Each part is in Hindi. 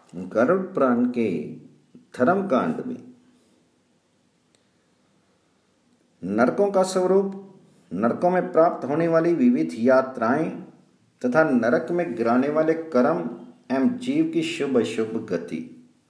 गरुड़ पुराण के धर्म कांड में नरकों का स्वरूप, नरकों में प्राप्त होने वाली विविध यात्राएं तथा नरक में गिराने वाले कर्म एवं जीव की शुभ अशुभ गति।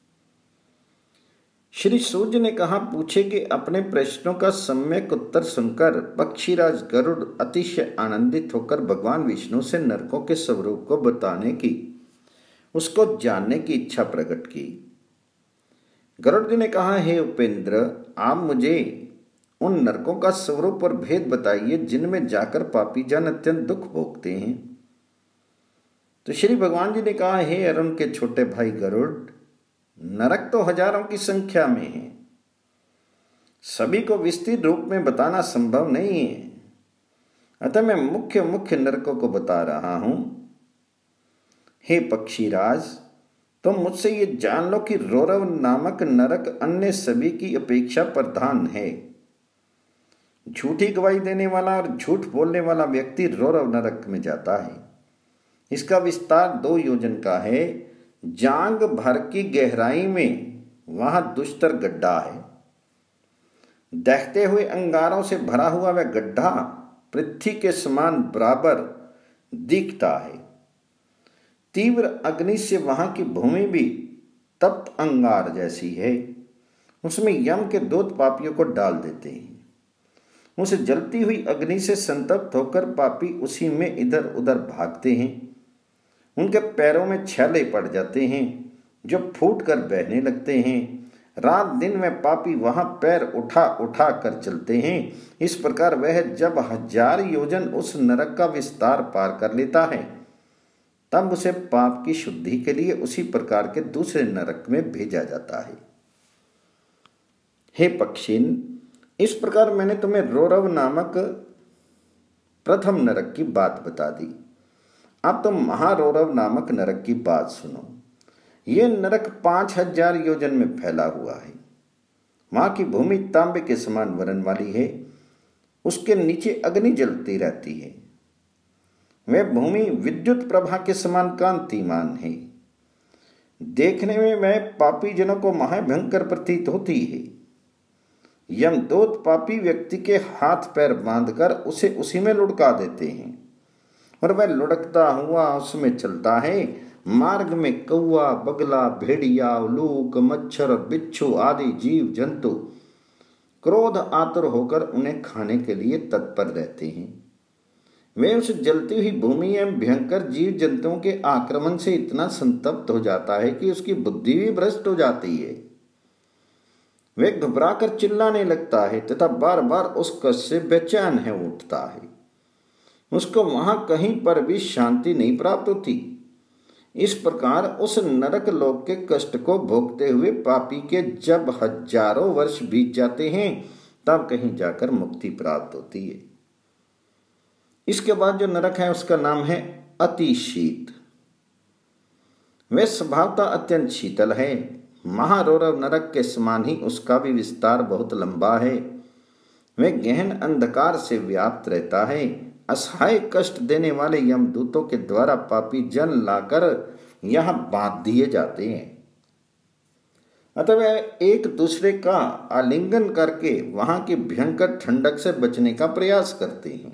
श्री सूर्य ने कहा, पूछे कि अपने प्रश्नों का सम्यक उत्तर सुनकर पक्षीराज गरुड़ अतिशय आनंदित होकर भगवान विष्णु से नरकों के स्वरूप को बताने की, उसको जानने की इच्छा प्रकट की। गरुड़ जी ने कहा, हे उपेंद्र, आप मुझे उन नरकों का स्वरूप और भेद बताइए जिनमें जाकर पापी जन अत्यंत दुख भोगते हैं। तो श्री भगवान जी ने कहा, हे अरुण के छोटे भाई गरुड़, नरक तो हजारों की संख्या में है, सभी को विस्तृत रूप में बताना संभव नहीं है, अतः मैं मुख्य मुख्य नरकों को बता रहा हूं। हे पक्षीराज, तुम मुझसे ये जान लो कि रौरव नामक नरक अन्य सभी की अपेक्षा प्रधान है। झूठी गवाही देने वाला और झूठ बोलने वाला व्यक्ति रौरव नरक में जाता है। इसका विस्तार 2 योजन का है। जांग भर की गहराई में वहां दुष्तर गड्ढा है। दहते हुए अंगारों से भरा हुआ वह गड्ढा पृथ्वी के समान बराबर दिखता है। तीव्र अग्नि से वहां की भूमि भी तप्त अंगार जैसी है। उसमें यम के दूत पापियों को डाल देते हैं। उस जलती हुई अग्नि से संतप्त होकर पापी उसी में इधर उधर भागते हैं। उनके पैरों में छाले पड़ जाते हैं जो फूट कर बहने लगते हैं। रात दिन में पापी वहां पैर उठा उठा कर चलते हैं। इस प्रकार वह जब 1000 योजन उस नरक का विस्तार पार कर लेता है, तब उसे पाप की शुद्धि के लिए उसी प्रकार के दूसरे नरक में भेजा जाता है। हे पक्षिन, इस प्रकार मैंने तुम्हें रौरव नामक प्रथम नरक की बात बता दी। अब तुम महारौरव नामक नरक की बात सुनो। यह नरक 5000 योजन में फैला हुआ है। वहां की भूमि तांबे के समान वर्ण वाली है। उसके नीचे अग्नि जलती रहती है। वह भूमि विद्युत प्रभा के समान कांतिमान है। देखने में वह पापी जनों को महाभयंकर प्रतीत होती है। यमदूत पापी व्यक्ति के हाथ पैर बांधकर उसे उसी में लुढ़का देते हैं और वह लुढ़कता हुआ उसमें चलता है। मार्ग में कौवा, बगला, भेड़िया, उल्लूक, मच्छर, बिच्छू आदि जीव जंतु क्रोध आतुर होकर उन्हें खाने के लिए तत्पर रहते हैं। वे उस जलती हुई भूमि एवं भयंकर जीव जंतुओं के आक्रमण से इतना संतप्त हो जाता है कि उसकी बुद्धि भी भ्रष्ट हो जाती है। वे घबराकर चिल्लाने लगता है तथा बार बार उस कष्ट से बेचैन है उठता है। उसको वहां कहीं पर भी शांति नहीं प्राप्त होती। इस प्रकार उस नरक लोक के कष्ट को भोगते हुए पापी के जब हजारों वर्ष बीत जाते हैं, तब कहीं जाकर मुक्ति प्राप्त होती है। इसके बाद जो नरक है उसका नाम है अति शीत। वह स्वभावतः अत्यंत शीतल है। महारौरव नरक के समान ही उसका भी विस्तार बहुत लंबा है। वह गहन अंधकार से व्याप्त रहता है। असहाय कष्ट देने वाले यमदूतों के द्वारा पापी जन लाकर यहां बांध दिए जाते हैं। अतः वह एक दूसरे का आलिंगन करके वहां की भयंकर ठंडक से बचने का प्रयास करते हैं।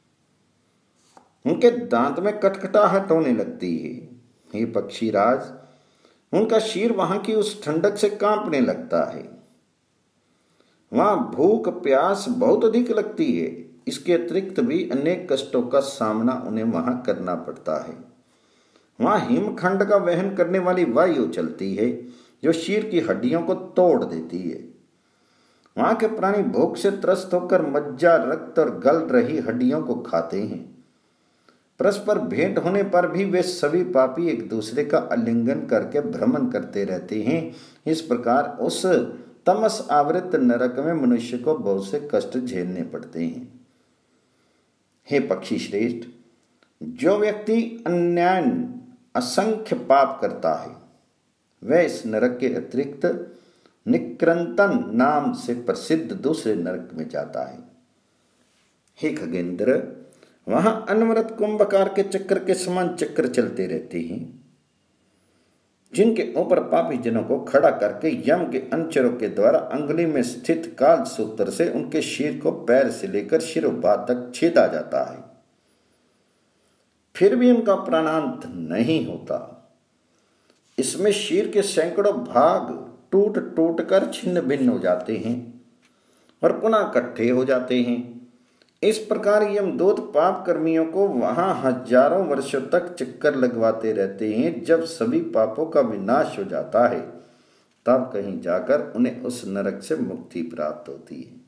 उनके दांत में कटकटाहट होने लगती है। हे पक्षीराज, उनका शीर वहां की उस ठंडक से कांपने लगता है। वहां भूख प्यास बहुत अधिक लगती है। इसके अतिरिक्त भी अनेक कष्टों का सामना उन्हें वहां करना पड़ता है। वहां हिमखंड का वहन करने वाली वायु चलती है जो शीर की हड्डियों को तोड़ देती है। वहां के प्राणी भूख से त्रस्त होकर मज्जा, रक्त और गल रही हड्डियों को खाते हैं। परस्पर भेंट होने पर भी वे सभी पापी एक दूसरे का आलिंगन करके भ्रमण करते रहते हैं। इस प्रकार उस तमस आवृत नरक में मनुष्य को बहुत से कष्ट झेलने पड़ते हैं। हे पक्षी श्रेष्ठ, जो व्यक्ति अन्याय असंख्य पाप करता है, वह इस नरक के अतिरिक्त निकृंतन नाम से प्रसिद्ध दूसरे नरक में जाता है। हे खगेंद्र, वहां अनवरत कुंभकार के चक्र के समान चक्र चलते रहते हैं। जिनके ऊपर पापी जनों को खड़ा करके यम के अनुचरों के द्वारा अंगुली में स्थित काल सूत्र से उनके शीर को पैर से लेकर शिरोभाग तक छेदा जाता है। फिर भी उनका प्राणांत नहीं होता। इसमें शीर के सैकड़ों भाग टूट टूट कर छिन्न भिन्न हो जाते हैं और पुनः इकट्ठे हो जाते हैं। इस प्रकार यमदूत पाप कर्मियों को वहां हजारों वर्षों तक चक्कर लगवाते रहते हैं। जब सभी पापों का विनाश हो जाता है तब कहीं जाकर उन्हें उस नरक से मुक्ति प्राप्त होती है।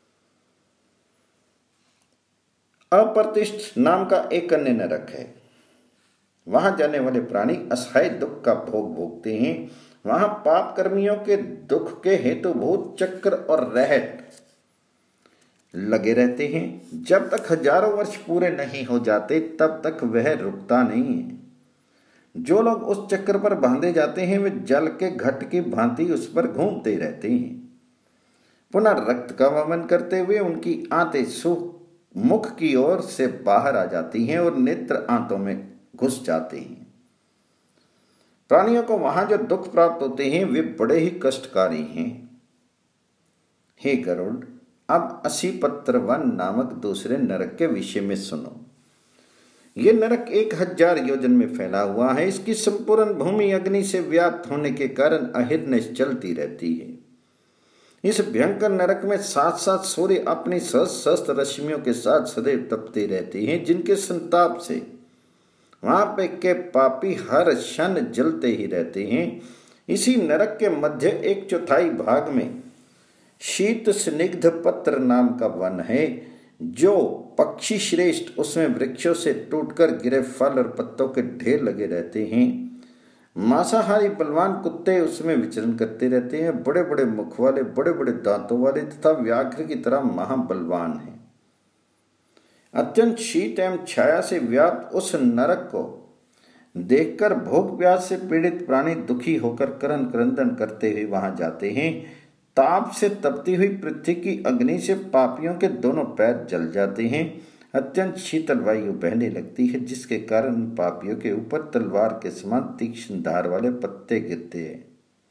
अप्रतिष्ठ नाम का एक अन्य नरक है। वहां जाने वाले प्राणी असहाय दुख का भोग भोगते हैं। वहां पाप कर्मियों के दुख के हेतु भूत चक्र और रहट लगे रहते हैं। जब तक हजारों वर्ष पूरे नहीं हो जाते तब तक वह रुकता नहीं है। जो लोग उस चक्र पर बांधे जाते हैं वे जल के घट की भांति उस पर घूमते रहते हैं। पुनः रक्त का वमन करते हुए उनकी आंतें मुख की ओर से बाहर आ जाती हैं और नेत्र आंतों में घुस जाते हैं। प्राणियों को वहां जो दुख प्राप्त होते हैं वे बड़े ही कष्टकारी हैं। हे गरुड़, अब असीपत्र वन नामक दूसरे नरक के विषय में सुनो। यह नरक 1000 योजन में फैला हुआ है। इसकी संपूर्ण भूमि अग्नि से व्याप्त होने के कारण अहिर्निश चलती रहती है। इस भयंकर नरक में 7 सूर्य अपनी सहस्त्र रश्मियों के साथ सदैव तपते रहते हैं, जिनके संताप से वहां पे के पापी हर क्षण जलते ही रहते हैं। इसी नरक के मध्य 1/4 भाग में शीत स्निग्ध पत्र नाम का वन है। जो पक्षी श्रेष्ठ उसमें वृक्षों से टूटकर गिरे फल और पत्तों के ढेर लगे रहते हैं। मांसाहारी बलवान कुत्ते उसमें विचरण करते रहते हैं। बड़े बड़े मुख वाले, बड़े बड़े दांतों वाले तथा व्याघ्र की तरह महाबलवान हैं। अत्यंत शीत एवं छाया से व्याप्त उस नरक को देखकर भूख प्यास से पीड़ित प्राणी दुखी होकर क्रंदन करते हुए वहां जाते हैं। ताप से तपती हुई पृथ्वी की अग्नि से पापियों के दोनों पैर जल जाते हैं। अत्यंत शीतल वायु बहने लगती है, जिसके कारण पापियों के ऊपर तलवार के समान तीक्ष्ण धार वाले पत्ते गिरते हैं।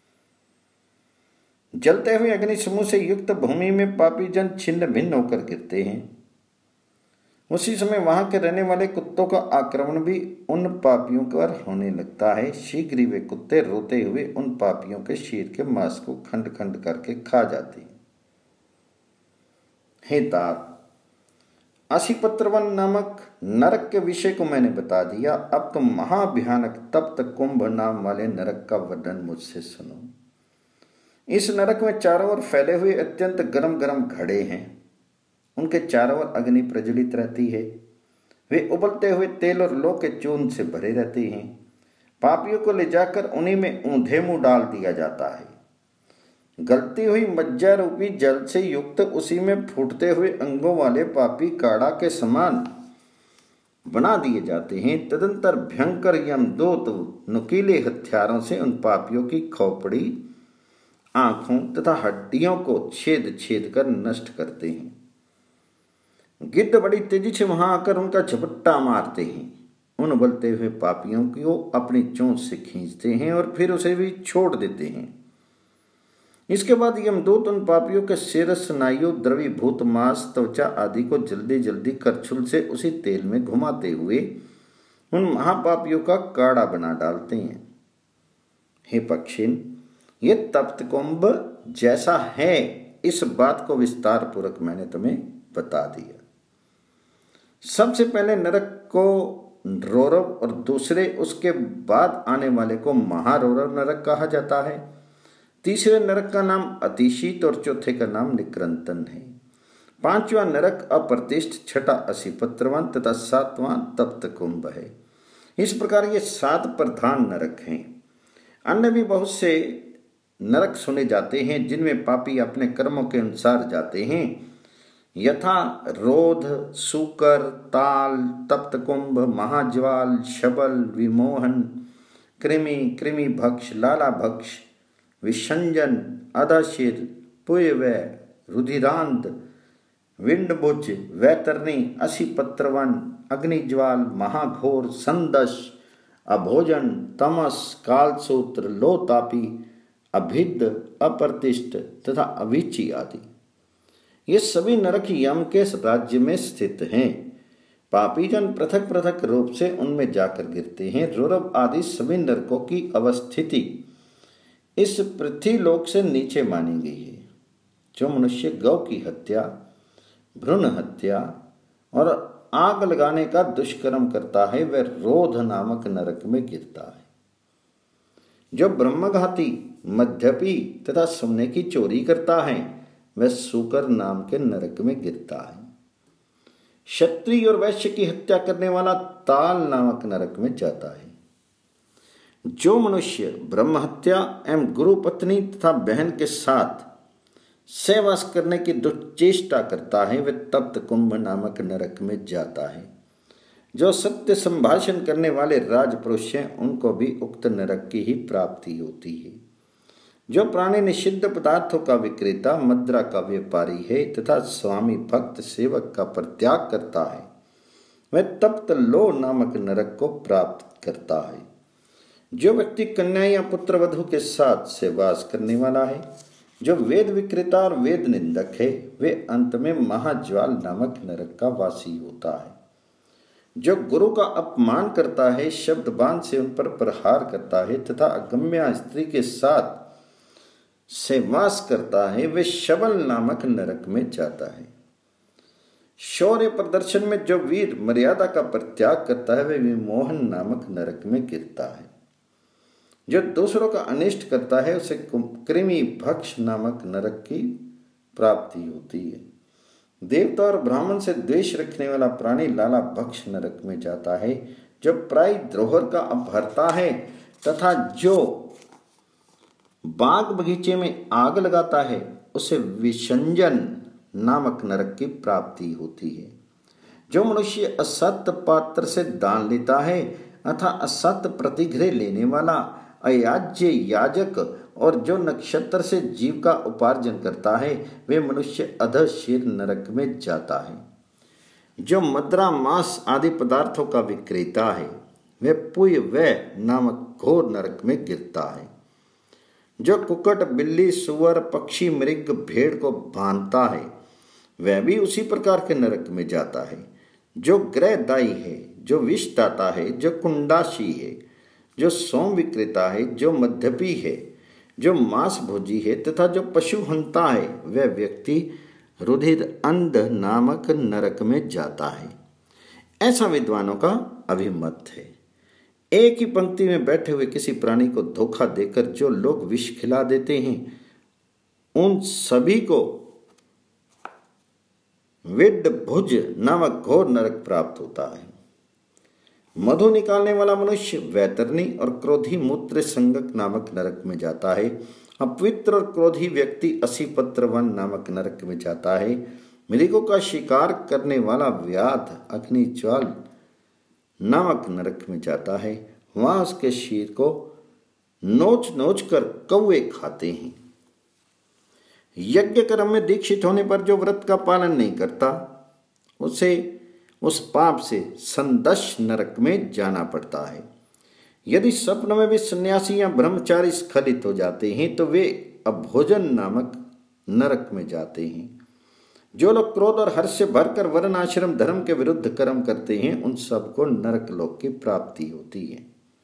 जलते हुए अग्नि समूह से युक्त भूमि में पापी जन छिन्न भिन्न होकर गिरते हैं। उसी समय वहां के रहने वाले कुत्तों का आक्रमण भी उन पापियों पर होने लगता है। शीघ्र ही वे कुत्ते रोते हुए उन पापियों के शीर के मांस को खंड खंड करके खा जाते हैं। हे तात, असीपत्रवन नामक नरक के विषय को मैंने बता दिया। अब तुम महाभयानक तप्त कुंभ नाम वाले नरक का वर्णन मुझसे सुनो। इस नरक में चारों ओर फैले हुए अत्यंत गरम गरम घड़े हैं। उनके चारों ओर अग्नि प्रज्वलित रहती है। वे उबलते हुए तेल और लौ के चूर्ण से भरे रहते हैं। पापियों को ले जाकर उन्हीं में ऊंधे मुंह डाल दिया जाता है। गलती हुई मज्जा रूपी जल से युक्त उसी में फूटते हुए अंगों वाले पापी काड़ा के समान बना दिए जाते हैं। तदंतर भयंकर यमदूत नुकीले हथियारों से उन पापियों की खोपड़ी, आंखों तथा हड्डियों को छेद छेद कर नष्ट करते हैं। गिद्ध बड़ी तेजी से वहां आकर उनका झपट्टा मारते हैं। उन उबलते हुए पापियों को अपनी चोंच से खींचते हैं और फिर उसे भी छोड़ देते हैं। इसके बाद यमदूत उन पापियों के सिर, स्नायु, द्रवीभूत मांस, त्वचा आदि को जल्दी जल्दी करछुल से उसी तेल में घुमाते हुए उन महापापियों का काढ़ा बना डालते हैं। हे पक्षिन, ये तप्त कुंभ जैसा है, इस बात को विस्तार पूर्वक मैंने तुम्हें बता दिया। सबसे पहले नरक को रौरव और दूसरे उसके बाद आने वाले को महारौरव नरक कहा जाता है। तीसरे नरक का नाम अतिशीत और चौथे का नाम निक्रंतन है। पांचवा नरक अप्रतिष्ठ, छठा असीपत्रवन तथा सातवां तप्त कुंभ है। इस प्रकार ये 7 प्रधान नरक हैं। अन्य भी बहुत से नरक सुने जाते हैं जिनमें पापी अपने कर्मों के अनुसार जाते हैं, यथा रोध, सूकर, ताल, तप्त कुंभ, महाज्वाल, शबल, विमोहन, कृमि, कृमि भक्ष, लाला भक्ष, विसंजन, अधशिर, पुयवय, रुधिरांत, विंडभुज, वैतरणी, असीपत्रवन, अग्निज्वाल, महाघोर, संदश, अभोजन, तमस, कालसूत्र, लोतापी, अभिद्ध, अप्रतिष्ठ तथा अविची आदि। ये सभी नरक यम के राज्य में स्थित हैं। पापीजन पृथक पृथक रूप से उनमें जाकर गिरते हैं। रुरव आदि सभी नरकों की अवस्थिति इस पृथ्वी लोक से नीचे मानी गई है। जो मनुष्य गौ की हत्या, भ्रूण हत्या और आग लगाने का दुष्कर्म करता है वह रोध नामक नरक में गिरता है। जो ब्रह्मघाती, मद्यपी तथा सोने की चोरी करता है वह सूकर नाम के नरक में गिरता है। क्षत्रिय और वैश्य की हत्या करने वाला ताल नामक नरक में जाता है। जो मनुष्य ब्रह्म हत्या एवं गुरु पत्नी तथा बहन के साथ सहवास करने की दुश्चेष्टा करता है वह तप्त कुंभ नामक नरक में जाता है। जो सत्य संभाषण करने वाले राजपुरुष हैं उनको भी उक्त नरक की ही प्राप्ति होती है। जो प्राणी निषिद्ध पदार्थों का विक्रेता, मदिरा का व्यापारी है तथा स्वामी भक्त सेवक का परित्याग करता है वह तप्त लो नामक नरक को प्राप्त करता है। जो व्यक्ति कन्या या पुत्र वधू के साथ सहवास करने वाला है, जो वेद विक्रेता और वेद निंदक है वे अंत में महाज्वाल नामक नरक का वासी होता है। जो गुरु का अपमान करता है, शब्द बाण से उन पर प्रहार करता है तथा अगम्या स्त्री के साथ सहवास करता है वे शबल नामक नरक में जाता है। शौर्य प्रदर्शन में जो वीर मर्यादा का परित्याग करता है वह विमोहन नामक नरक में गिरता है। जो दूसरों का अनिष्ट करता है उसे कृमि भक्ष नामक नरक की प्राप्ति होती है। देवता और ब्राह्मण से द्वेष रखने वाला प्राणी लाला भक्ष नरक में जाता है। जो प्राय द्रोहर का अपहरता है तथा जो बाग बगीचे में आग लगाता है उसे विसंजन नामक नरक की प्राप्ति होती है। जो मनुष्य असत्य पात्र से दान लेता है अथवा असत्य प्रतिग्रह लेने वाला, अयाज्य याजक और जो नक्षत्र से जीव का उपार्जन करता है वे मनुष्य अधशीर नरक में जाता है। जो मदिरा, मांस आदि पदार्थों का विक्रेता है वह पुय वह नामक घोर नरक में गिरता है। जो कुक्कट, बिल्ली, सुअर, पक्षी, मृग, भेड़ को बांधता है वह भी उसी प्रकार के नरक में जाता है। जो ग्रहदायी है, जो विषदाता है, जो कुंडाशी है, जो सोम विक्रेता है, जो मद्यपी है, जो मांस भोजी है तथा जो पशु हंता है वह व्यक्ति रुधिर अंध नामक नरक में जाता है। ऐसा विद्वानों का अभिमत है। एक ही पंक्ति में बैठे हुए किसी प्राणी को धोखा देकर जो लोग विष खिला देते हैं उन सभी को विड भुज नामक घोर नरक प्राप्त होता है। मधु निकालने वाला मनुष्य वैतरणी और क्रोधी मूत्र संगक नामक नरक में जाता है। अपवित्र और क्रोधी व्यक्ति असीपत्र वन नामक नरक में जाता है। मृगों का शिकार करने वाला व्याध अग्निज्वाल नामक नरक में जाता है। वहां उसके शीर को नोच नोच कर कौवे खाते हैं। यज्ञ कर्म में दीक्षित होने पर जो व्रत का पालन नहीं करता उसे उस पाप से संदश नरक में जाना पड़ता है। यदि स्वप्न में भी सन्यासी या ब्रह्मचारी स्खलित हो जाते हैं तो वे अभोजन नामक नरक में जाते हैं। जो लोग क्रोध और हर्ष से भरकर वर्ण आश्रम धर्म के विरुद्ध कर्म करते हैं उन सबको नरक लोक की प्राप्ति होती है।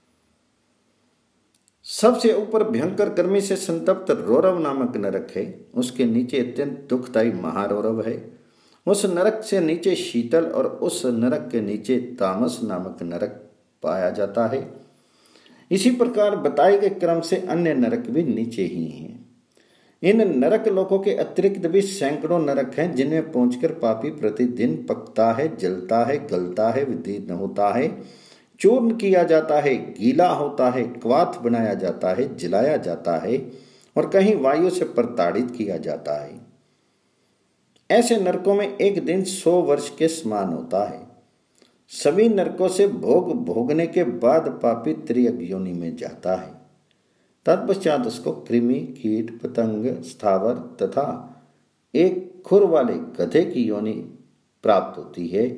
सबसे ऊपर भयंकर गर्मी से संतप्त रौरव नामक नरक है। उसके नीचे अत्यंत दुखदायी महारौरव है। उस नरक से नीचे शीतल और उस नरक के नीचे तामस नामक नरक पाया जाता है। इसी प्रकार बताए गए क्रम से अन्य नरक भी नीचे ही हैं। इन नरक लोकों के अतिरिक्त भी सैकड़ों नरक हैं जिनमें पहुंचकर पापी प्रतिदिन पकता है, जलता है, गलता है, विदीर्ण होता है, चूर्ण किया जाता है, गीला होता है, क्वाथ बनाया जाता है, जलाया जाता है और कहीं वायु से प्रताड़ित किया जाता है। ऐसे नरकों में एक दिन 100 वर्ष के समान होता है। सभी नरकों से भोग भोगने के बाद पापी त्रियग योनि में जाता है। तत्पश्चात उसको कृमि, कीट, पतंग, स्थावर तथा एक खुर वाले गधे की योनि प्राप्त होती है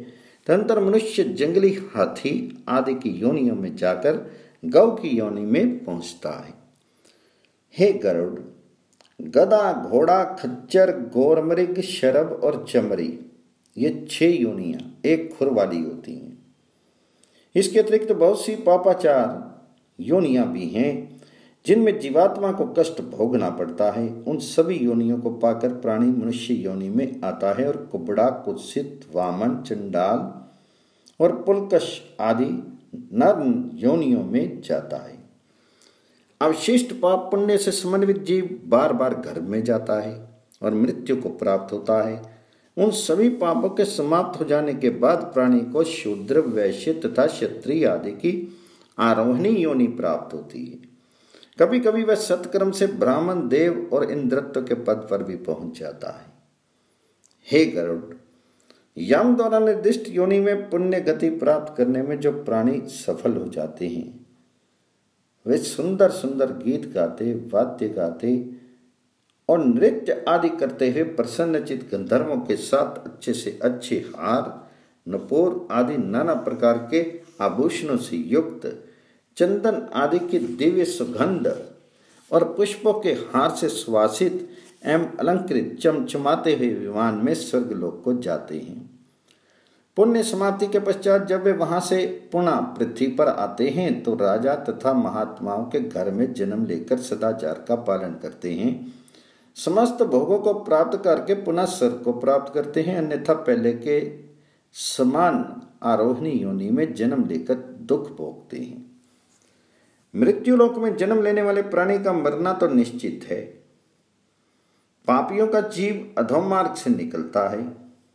तदनंतर मनुष्य जंगली हाथी आदि की योनियों में जाकर गौ की योनि में पहुंचता है। हे गरुड़, गधा, घोड़ा, खच्चर, गोरमृग, शरभ और चमरी, ये 6 योनियां एक खुर वाली होती हैं। इसके अतिरिक्त बहुत सी पापाचार योनियां भी हैं जिनमें जीवात्मा को कष्ट भोगना पड़ता है। उन सभी योनियों को पाकर प्राणी मनुष्य योनि में आता है और कुबड़ा, कुत्सित, वामन, चंडाल और पुलकश आदि नर योनियों में जाता है। अवशिष्ट पाप पुण्य से समन्वित जीव बार बार घर में जाता है और मृत्यु को प्राप्त होता है। उन सभी पापों के समाप्त हो जाने के बाद प्राणी को शूद्र, वैश्य तथा क्षत्रिय आदि की आरोहणी योनि प्राप्त होती है। कभी कभी वह सत्कर्म से ब्राह्मण, देव और इंद्रत्व के पद पर भी पहुंच जाता है। हे गरुड़, यम द्वारा निर्दिष्ट योनि में पुण्य गति प्राप्त करने में जो प्राणी सफल हो जाते हैं वे सुंदर सुंदर गीत गाते, वाद्य गाते और नृत्य आदि करते हुए प्रसन्नचित गंधर्वों के साथ अच्छे से अच्छे हार, नूपुर आदि नाना प्रकार के आभूषणों से युक्त, चंदन आदि की दिव्य सुगंध और पुष्पों के हार से सुवासित एवं अलंकृत चमचमाते हुए विमान में स्वर्गलोक को जाते हैं। पुण्य समाप्ति के पश्चात जब वे वहां से पुनः पृथ्वी पर आते हैं तो राजा तथा महात्माओं के घर में जन्म लेकर सदाचार का पालन करते हैं। समस्त भोगों को प्राप्त करके पुनः स्वर्ग को प्राप्त करते हैं, अन्यथा पहले के समान आरोहणी योनि में जन्म लेकर दुख भोगते हैं। मृत्युलोक में जन्म लेने वाले प्राणी का मरना तो निश्चित है। पापियों का जीव अधोम मार्ग से निकलता है।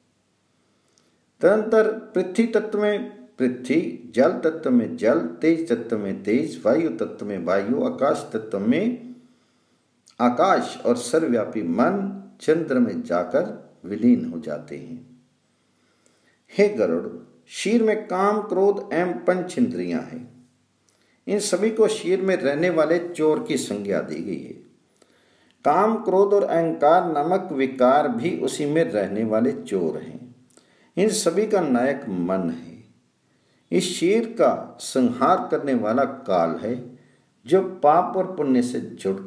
तदनंतर पृथ्वी तत्व में पृथ्वी, जल तत्व में जल, तेज तत्व में तेज, वायु तत्व में वायु, आकाश तत्व में आकाश और सर्वव्यापी मन चंद्र में जाकर विलीन हो जाते हैं। हे गरुड़, शीर में काम, क्रोध एवं पंच इंद्रियां हैं। इन सभी को शीर में रहने वाले चोर की संज्ञा दी गई है। काम, क्रोध और अहंकार नामक विकार भी उसी में रहने वाले चोर हैं। इन सभी का नायक मन है। इस शीर का संहार करने वाला काल है जो पाप और पुण्य से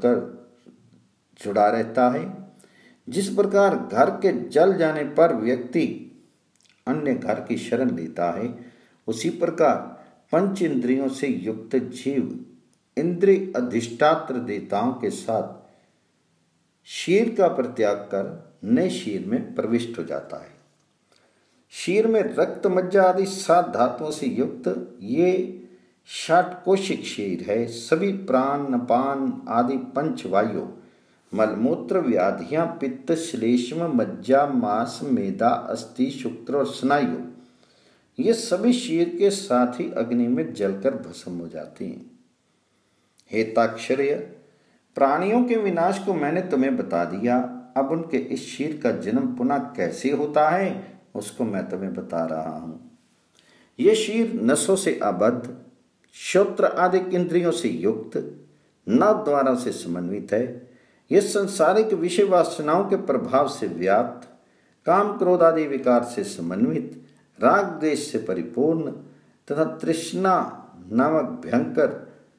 जुड़ा रहता है। जिस प्रकार घर के जल जाने पर व्यक्ति अन्य घर की शरण लेता है, उसी प्रकार पंच इंद्रियों से युक्त जीव इंद्रिय अधिष्ठात्र देवताओं के साथ शीर का परित्याग कर नए शीर में प्रविष्ट हो जाता है। शीर में रक्त, मज्जा आदि 7 धातुओं से युक्त ये षाटकोशिक शीर है। सभी प्राण, अपान आदि पंच वायु, मलमूत्र, व्याधियां, पित्त, श्लेष्म, मज्जा, मांस, मेदा, अस्थि, शुक्र और स्नायु, ये सभी शीर के साथ ही अग्नि में जलकर भस्म हो जाती हैं। हे ताक्षर्य, प्राणियों के विनाश को मैंने तुम्हें बता दिया। अब उनके इस शीर का जन्म पुनः कैसे होता है उसको मैं तुम्हें बता रहा हूं। ये शीर नसों से आबद्ध, श्रोत्र आदि इंद्रियों से युक्त, नव द्वारों से समन्वित है। यह संसारिक विषय वासनाओं के प्रभाव से व्याप्त, काम, क्रोध आदि विकार से समन्वित, राग द्वेष से परिपूर्ण तथा तृष्णा नामक भयंकर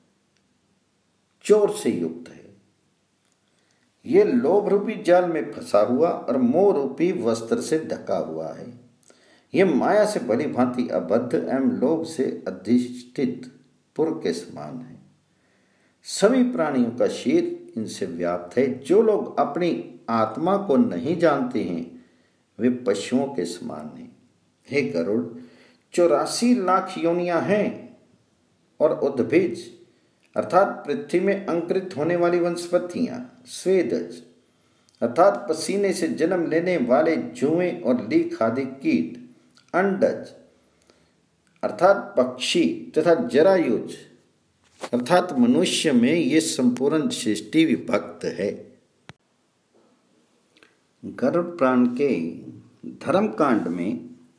चोर से युक्त है। ये लोभ रूपी जाल में फंसा हुआ और मोह रूपी वस्त्र से ढका हुआ है। ये माया से भली भांति अबद्ध एवं लोभ से अधिष्ठित पुर के समान है। सभी प्राणियों का शीर इनसे व्याप्त है। जो लोग अपनी आत्मा को नहीं जानते हैं वे पशुओं के समान हैं। हे गरुड़, 84 लाख योनियां हैं और उद्भिज अर्थात पृथ्वी में अंकुरित होने वाली वनस्पतियां, स्वेदज अर्थात पसीने से जन्म लेने वाले जुएं और लीख आदि कीट, अंडज अर्थात पक्षी तथा जरायुज अर्थात मनुष्य में ये संपूर्ण सृष्टि विभक्त है। गरुड़ पुराण के धर्म कांड में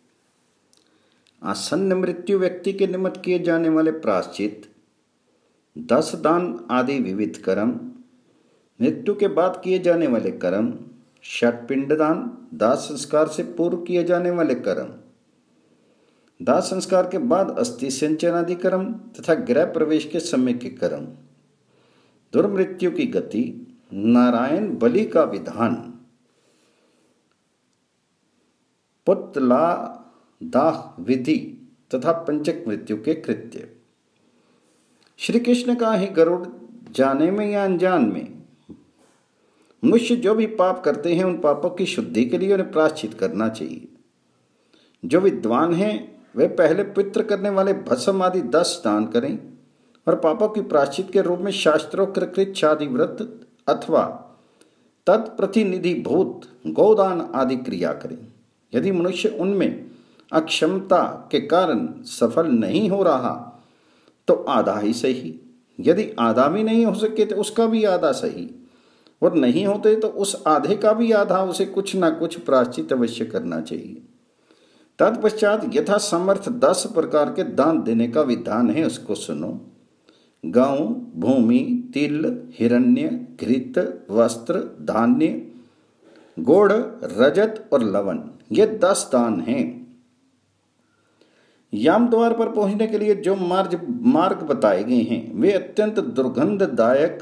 आसन्न मृत्यु व्यक्ति के निमित्त किए जाने वाले प्रायश्चित, 10 दान आदि विविध कर्म, मृत्यु के बाद किए जाने वाले कर्म, 6 पिंडदान, दाह संस्कार से पूर्व किए जाने वाले कर्म, दाह संस्कार के बाद अस्थि सिंचन आदि कर्म तथा गृह प्रवेश के समय के कर्म, दुर्मृत्यु की गति, नारायण बलि का विधान, पुतला दाह विधि तथा पंचक मृत्यु के कृत्य। श्री कृष्ण का ही गरुड़, जाने में या अनजान में मनुष्य जो भी पाप करते हैं उन पापों की शुद्धि के लिए उन्हें प्रायश्चित करना चाहिए। जो विद्वान हैं वे पहले पितृ करने वाले भस्म आदि 10 दान करें और पापों की प्रायश्चित के रूप में शास्त्रोक्त शादी व्रत अथवा तत्प्रतिनिधि भूत गोदान आदि क्रिया करें। यदि मनुष्य उनमें अक्षमता के कारण सफल नहीं हो रहा तो आधा ही सही, यदि आधा भी नहीं हो सके तो उसका भी आधा सही, और नहीं होते तो उस आधे का भी आधा उसे कुछ ना कुछ प्रायश्चित अवश्य करना चाहिए। तत्पश्चात यथा समर्थ 10 प्रकार के दान देने का विधान है, उसको सुनो। गौ, भूमि, तिल, हिरण्य, घृत, वस्त्र, धान्य, गोड़, रजत और लवण, ये 10 दान हैं। याम द्वार पर पहुंचने के लिए जो मार्ग बताए गए हैं वे अत्यंत दुर्गंधदायक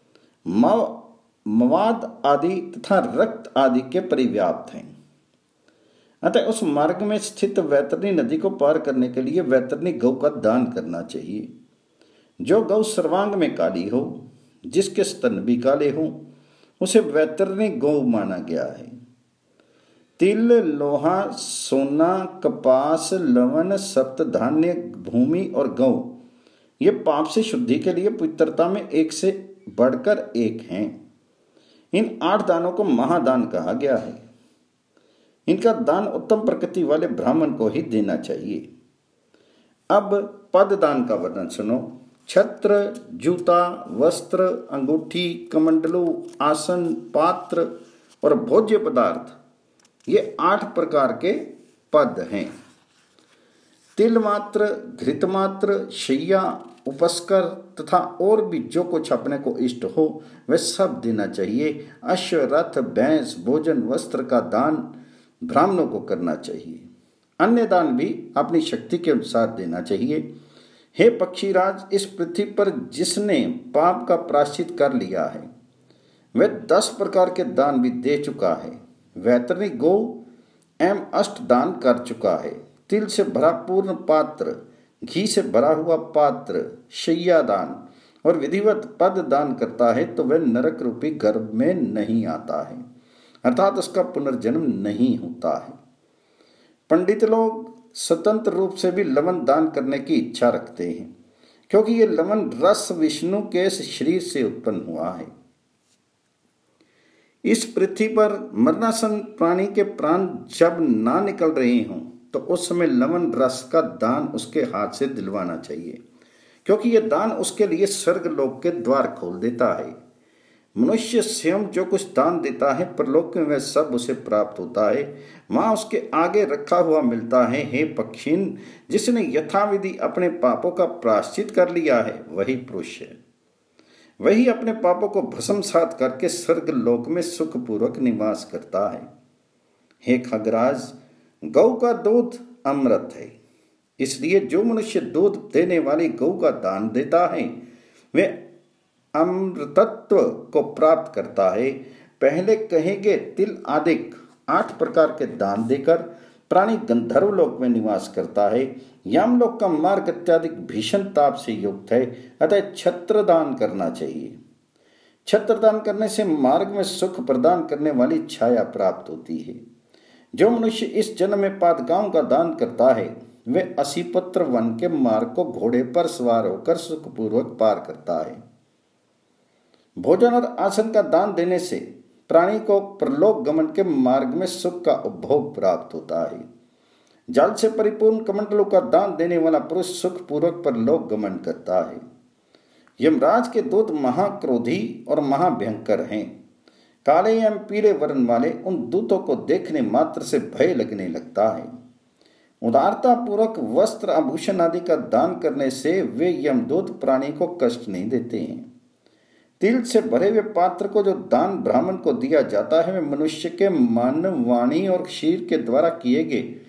मवाद आदि तथा रक्त आदि के परिव्याप्त हैं। अतः उस मार्ग में स्थित वैतरणी नदी को पार करने के लिए वैतरणी गौ का दान करना चाहिए। जो गौ सर्वांग में काली हो, जिसके स्तन भी काले हो, उसे वैतरणी गौ माना गया है। तिल, लोहा, सोना, कपास, लवण, सप्त धान्य, भूमि और गौ ये पाप से शुद्धि के लिए पवित्रता में एक से बढ़कर एक हैं। इन 8 दानों को महादान कहा गया है। इनका दान उत्तम प्रकृति वाले ब्राह्मण को ही देना चाहिए। अब पद दान का वर्णन सुनो। छत्र, जूता, वस्त्र, अंगूठी, कमंडलू, आसन, पात्र और भोज्य पदार्थ, ये 8 प्रकार के पद हैं। तिल मात्र, घृत मात्र, शैया, उपस्कर तथा और भी जो कुछ अपने को इष्ट हो वह सब देना चाहिए। अश्व, रथ, भैंस, भोजन, वस्त्र का दान ब्राह्मणों को करना चाहिए। अन्य दान भी अपनी शक्ति के अनुसार देना चाहिए। हे पक्षीराज, इस पृथ्वी पर जिसने पाप का प्रायश्चित कर लिया है वह 10 प्रकार के दान भी दे चुका है। वैतरणी गौ एवं अष्ट दान कर चुका है। तिल से भरा पूर्ण पात्र, घी से भरा हुआ पात्र, शैया दान और विधिवत पद दान करता है तो वह नरक रूपी गर्भ में नहीं आता है, अर्थात उसका पुनर्जन्म नहीं होता है। पंडित लोग स्वतंत्र रूप से भी लवण दान करने की इच्छा रखते हैं, क्योंकि ये लवण रस विष्णु के शरीर से उत्पन्न हुआ है। इस पृथ्वी पर मरणासन प्राणी के प्राण जब ना निकल रहे हों तो उस समय लवण रस का दान उसके हाथ से दिलवाना चाहिए, क्योंकि यह दान उसके लिए स्वर्ग लोक के द्वार खोल देता है। मनुष्य स्वयं जो कुछ दान देता है परलोक में वह सब उसे प्राप्त होता है, वहां उसके आगे रखा हुआ मिलता है। हे पक्षिन, जिसने यथाविधि अपने पापों का प्रायश्चित कर लिया है वही पुरुष है। वही अपने पापों को भस्मसात करके स्वर्ग लोक में सुखपूर्वक निवास करता है। हे खगराज, गौ का दूध अमृत है, इसलिए जो मनुष्य दूध देने वाली गौ का दान देता है वह अमृतत्व को प्राप्त करता है। पहले कहेंगे तिल आदि 8 प्रकार के दान देकर प्राणी गंधर्व लोक में निवास करता है। यमलोक का मार्ग अत्यधिक भीषण ताप से युक्त है, अतः छत्र दान करना चाहिए। छत्र दान करने से मार्ग में सुख प्रदान करने वाली छाया प्राप्त होती है। जो मनुष्य इस जन्म में पादगांव का दान करता है वे असीपत्र वन के मार्ग को घोड़े पर सवार होकर सुखपूर्वक पार करता है। भोजन और आसन का दान देने से प्राणी को परलोक गमन के मार्ग में सुख का उपभोग प्राप्त होता है। जल से परिपूर्ण कमंडलों का दान देने वाला पुरुष सुखपूर्वक परलोक गमन करता है। यमराज के दूत महाक्रोधी और महाभयंकर हैं। काले एवं पीले वर्ण वाले उन दूतों को देखने मात्र से भय लगने लगता है। उदारता पूर्वक वस्त्र आभूषण आदि का दान करने से वे यमदूत प्राणी को कष्ट नहीं देते हैं। तिल से भरे हुए पात्र को जो दान ब्राह्मण को दिया जाता है वह मनुष्य के मन, वाणी और शरीर के द्वारा किए गए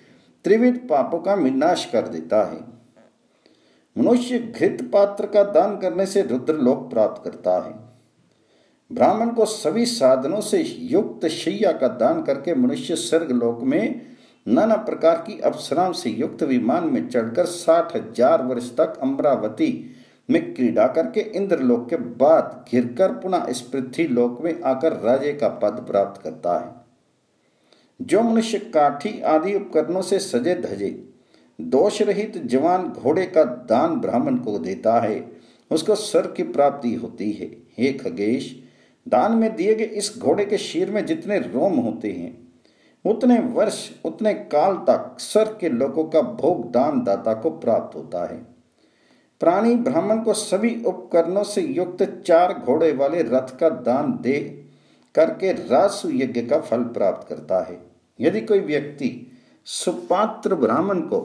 त्रिविध पापों का विनाश कर देता है। मनुष्य घृत पात्र का दान करने से रुद्रलोक प्राप्त करता है। ब्राह्मण को सभी साधनों से युक्त शैया का दान करके मनुष्य स्वर्गलोक में नाना प्रकार की अप्सराओं से युक्त विमान में चढ़कर 60,000 वर्ष तक अमरावती में क्रीड़ा करके इंद्रलोक के बाद घिरकर पुनः इस पृथ्वी लोक में आकर राजे का पद प्राप्त करता है। जो मनुष्य काठी आदि उपकरणों से सजे धजे दोष रहित जवान घोड़े का दान ब्राह्मण को देता है, उसको स्वर्ग की प्राप्ति होती है। हे खगेश, दान में दिए गए इस घोड़े के शीर में जितने रोम होते हैं, उतने वर्ष उतने काल तक स्वर्ग के लोगों का भोग दान दाता को प्राप्त होता है। प्राणी ब्राह्मण को सभी उपकरणों से युक्त 4 घोड़े वाले रथ का दान दे करके राजसु यज्ञ का फल प्राप्त करता है। यदि कोई व्यक्ति सुपात्र ब्राह्मण को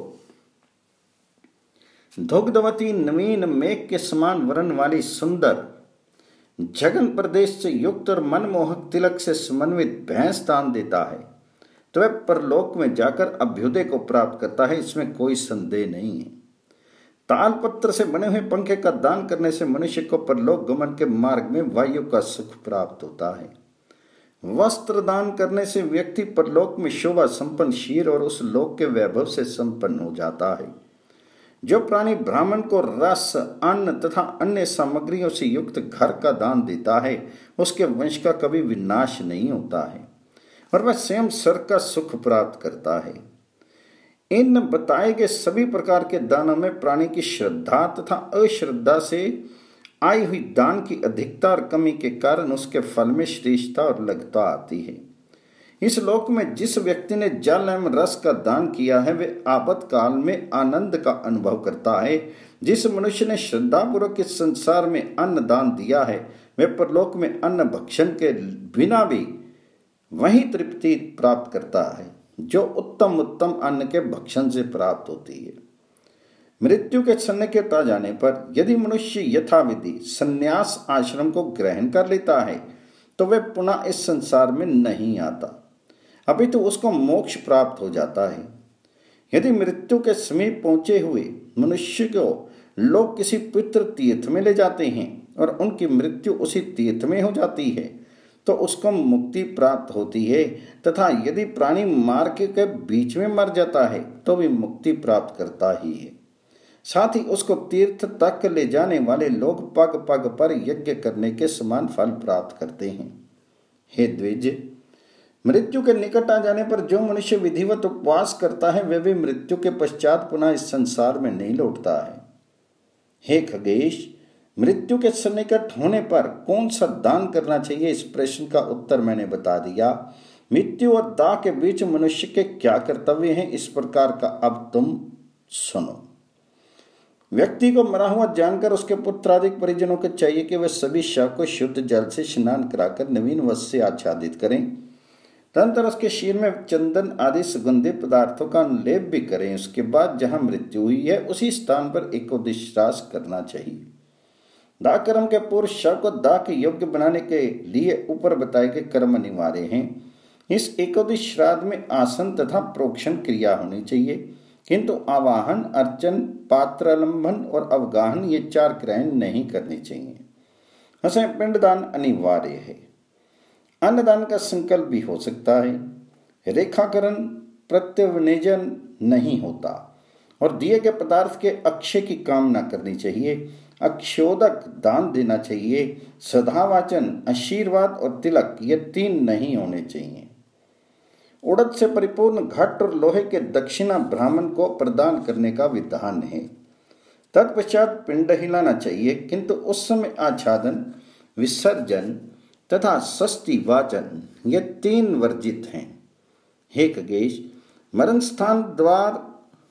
दुग्धवती नवीन मेघ के समान वर्ण वाली सुंदर जगन प्रदेश से युक्त और मनमोहक तिलक से समन्वित भैंस दान देता है तो वह परलोक में जाकर अभ्युदय को प्राप्त करता है, इसमें कोई संदेह नहीं है। तालपत्र से बने हुए पंखे का दान करने से मनुष्य को परलोक गमन के मार्ग में वायु का सुख प्राप्त होता है। वस्त्र दान करने से व्यक्ति परलोक में शोभा संपन्न शीर और उस लोक के वैभव से संपन्न हो जाता है। जो प्राणी ब्राह्मण को रस, अन्न तथा अन्य सामग्रियों से युक्त घर का दान देता है, उसके वंश का कभी विनाश नहीं होता है और वह स्वयं स्वर्ग का सुख प्राप्त करता है। इन बताए गए सभी प्रकार के दानों में प्राणी की श्रद्धा तथा अश्रद्धा से आई हुई दान की अधिकता और कमी के कारण उसके फल में श्रेष्ठता और लघुता आती है। इस लोक में जिस व्यक्ति ने जल एवं रस का दान किया है, वे आपातकाल में आनंद का अनुभव करता है। जिस मनुष्य ने श्रद्धापूर्वक इस संसार में अन्न दान दिया है, वे परलोक में अन्न भक्षण के बिना भी वही तृप्ति प्राप्त करता है जो उत्तम उत्तम अन्न के भक्षण से प्राप्त होती है। मृत्यु के सन्निकट आ जाने पर यदि मनुष्य यथाविधि संन्यास आश्रम को ग्रहण कर लेता है तो वह पुनः इस संसार में नहीं आता, अभी तो उसको मोक्ष प्राप्त हो जाता है। यदि मृत्यु के समीप पहुंचे हुए मनुष्य को लोग किसी पवित्र तीर्थ में ले जाते हैं और उनकी मृत्यु उसी तीर्थ में हो जाती है तो उसको मुक्ति प्राप्त होती है, तथा यदि प्राणी मार्ग के बीच में मर जाता है तो भी मुक्ति प्राप्त करता ही है। साथ ही उसको तीर्थ तक ले जाने वाले लोग पग पग पर यज्ञ करने के समान फल प्राप्त करते हैं। हे द्विज, मृत्यु के निकट आ जाने पर जो मनुष्य विधिवत उपवास करता है, वह भी मृत्यु के पश्चात पुनः इस संसार में नहीं लौटता है। हे खगेश, मृत्यु के सन्निकट होने पर कौन सा दान करना चाहिए, इस प्रश्न का उत्तर मैंने बता दिया। मृत्यु और दाह के बीच मनुष्य के क्या कर्तव्य हैं, इस प्रकार का अब तुम सुनो। व्यक्ति को मरा हुआ जानकर उसके पुत्रादिक परिजनों को चाहिए कि वह सभी शव को शुद्ध जल से स्नान कराकर नवीन वस्त्र से आच्छादित करें। तदनंतर उसके शीर में चंदन आदि सुगंधित पदार्थों का लेप भी करें। उसके बाद जहां मृत्यु हुई है उसी स्थान पर एकोदशिश्राद्ध करना चाहिए। दाह कर्म के पूर्व शव को दाह के योग्य बनाने के लिए ऊपर बताए गए कर्म अनिवार्य हैं। इस एकोदश श्राद्ध में आसन तथा प्रोक्षण क्रिया होनी चाहिए, किंतु आवाहन, अर्चन, पात्रालंबन और अवगाहन ये 4 क्रियाएं नहीं करनी चाहिए। अतः पिंडदान अनिवार्य है। अन्नदान का संकल्प भी हो सकता है। रेखाकरण, प्रत्यवनेजन नहीं होता और दिए गए पदार्थ के अक्षय की कामना करनी चाहिए। अक्षोदक दान देना चाहिए। सदावाचन, आशीर्वाद और तिलक ये 3 नहीं होने चाहिए। उड़द से परिपूर्ण घट और लोहे के दक्षिणा ब्राह्मण को प्रदान करने का विधान है। तत्पश्चात पिंड हिलाना चाहिए, किंतु उस समय आच्छादन, विसर्जन तथा षष्ठी वाचन ये 3 वर्जित हैं। हे खगेश, मरण स्थान, द्वार,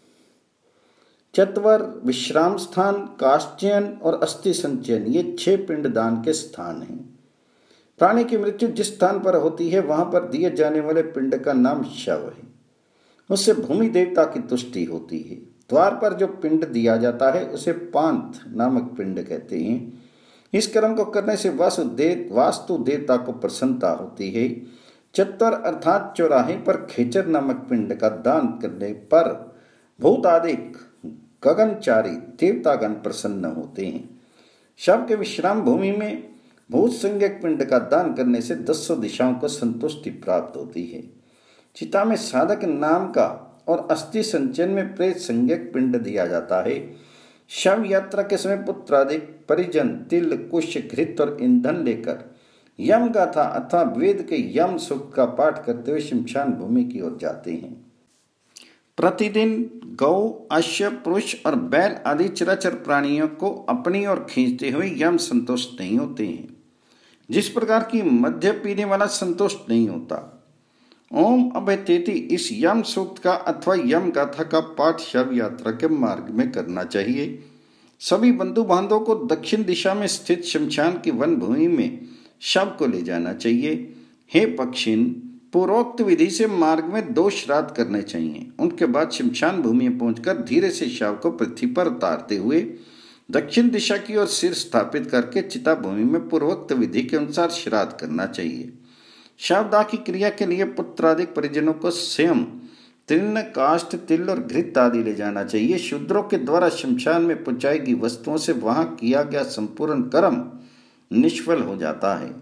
चतवर, विश्राम स्थान, काष्ठचयन और अस्थि संचयन ये 6 पिंडदान के स्थान हैं। प्राणी की मृत्यु जिस स्थान पर होती है वहां पर दिए जाने वाले पिंड का नाम शव है। उससे भूमि देवता की तुष्टि होती है। द्वार पर जो पिंड दिया जाता है उसे पांथ नामक पिंड कहते हैं। इस कर्म को करने से वास्तु देवता को प्रसन्नता होती है। चत्वर अर्थात चौराहे पर खेचर नामक पिंड का दान करने पर भूतादिक गगनचारी देवतागण प्रसन्न होते हैं। शव के विश्राम भूमि में भूत संज्ञक पिंड का दान करने से 10 दिशाओं को संतुष्टि प्राप्त होती है। चिता में साधक नाम का और अस्थि संचयन में प्रेत संज्ञक पिंड दिया जाता है। शव यात्रा के समय पुत्रादिक परिजन तिल कुश घृत और ईंधन लेकर यम गाथा अथवा वेद के यम सूक्त का पाठ करते हुए शमशान भूमि की ओर जाते हैं। प्रतिदिन गौ अश्व पुरुष और बैल आदि चराचर प्राणियों को अपनी ओर खींचते हुए यम संतुष्ट नहीं होते हैं, जिस प्रकार की मध्य पीने वाला संतुष्ट नहीं होता। ओम अभयतेति इस यम सूक्त का अथवा यम गाथा का पाठ शव यात्रा के मार्ग में करना चाहिए। सभी बंधु बांधवों को दक्षिण दिशा में स्थित शमशान की वन भूमि में शव को ले जाना चाहिए। हे पक्षिन, पूर्वोक्त विधि से मार्ग में 2 श्राद्ध करने चाहिए। उनके बाद शमशान भूमि में पहुंचकर धीरे से शव को पृथ्वी पर उतारते हुए दक्षिण दिशा की ओर सिर स्थापित करके चिता भूमि में पूर्वोक्त विधि के अनुसार श्राद्ध करना चाहिए। शवदाह की क्रिया के लिए पुत्रादिक परिजनों को स्वयं तृण काष्ठ तिल और घृत आदि ले जाना चाहिए। शूद्रों के द्वारा शमशान में पहुंचाई गई वस्तुओं से वहां किया गया संपूर्ण कर्म निष्फल हो जाता है।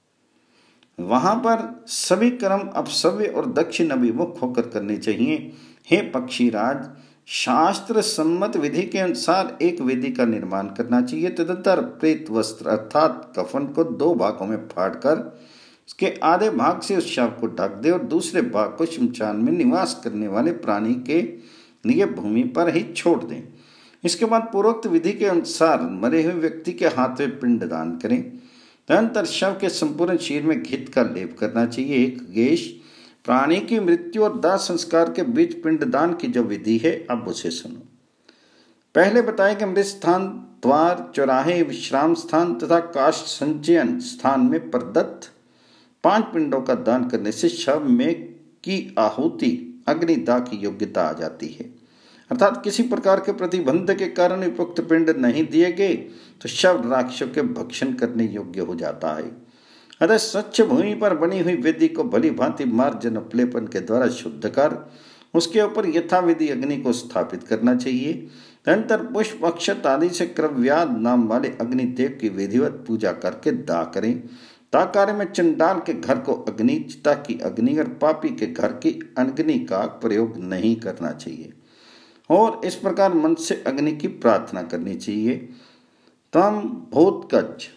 वहां पर सभी कर्म अपसव्य और दक्षिण अभिमुख होकर करने चाहिए। हे पक्षीराज, शास्त्र सम्मत विधि के अनुसार एक वेदी का निर्माण करना चाहिए। तदंतर प्रेत वस्त्र अर्थात कफन को 2 भागों में फाड़कर उसके आधे भाग से उस शव को ढक दे और दूसरे भाग को शमशान में निवास करने वाले प्राणी के लिए भूमि पर ही छोड़ दें। इसके बाद पूर्वोक्त विधि के अनुसार मरे हुए व्यक्ति के हाथ में पिंड दान करें। तदनंतर शव के संपूर्ण शरीर में घृत का लेप करना चाहिए। एक गेश प्राणी की मृत्यु और दाह संस्कार के बीच पिंडदान की जो विधि है, अब उसे सुनो। पहले बताए कि मृत स्थान, द्वार, चौराहे, विश्राम स्थान तथा काष्ठ संचयन स्थान में प्रदत्त 5 पिंडों का दान करने से शव में की आहुति अग्निदाह की योग्यता आ जाती है। अर्थात किसी प्रकार के प्रतिबंध के कारण उपयुक्त पिंड नहीं दिए गए तो शव राक्षसों के भक्षण करने योग्य हो जाता है। अतः स्वच्छ भूमि पर बनी हुई वेदी को भली भांति मार्जन उपलेपन के द्वारा शुद्ध कर उसके ऊपर यथाविधि अग्नि को स्थापित करना चाहिए। तदनंतर पुष्प अक्षत आदि से क्रव्याद नाम वाले अग्निदेव की विधिवत पूजा करके दाह करें। दाह कार्य में चंडाल के घर को अग्नि, चिता की अग्नि और पापी के घर की अग्नि का प्रयोग नहीं करना चाहिए और इस प्रकार मन से अग्नि की प्रार्थना करनी चाहिए। तम भूतकच,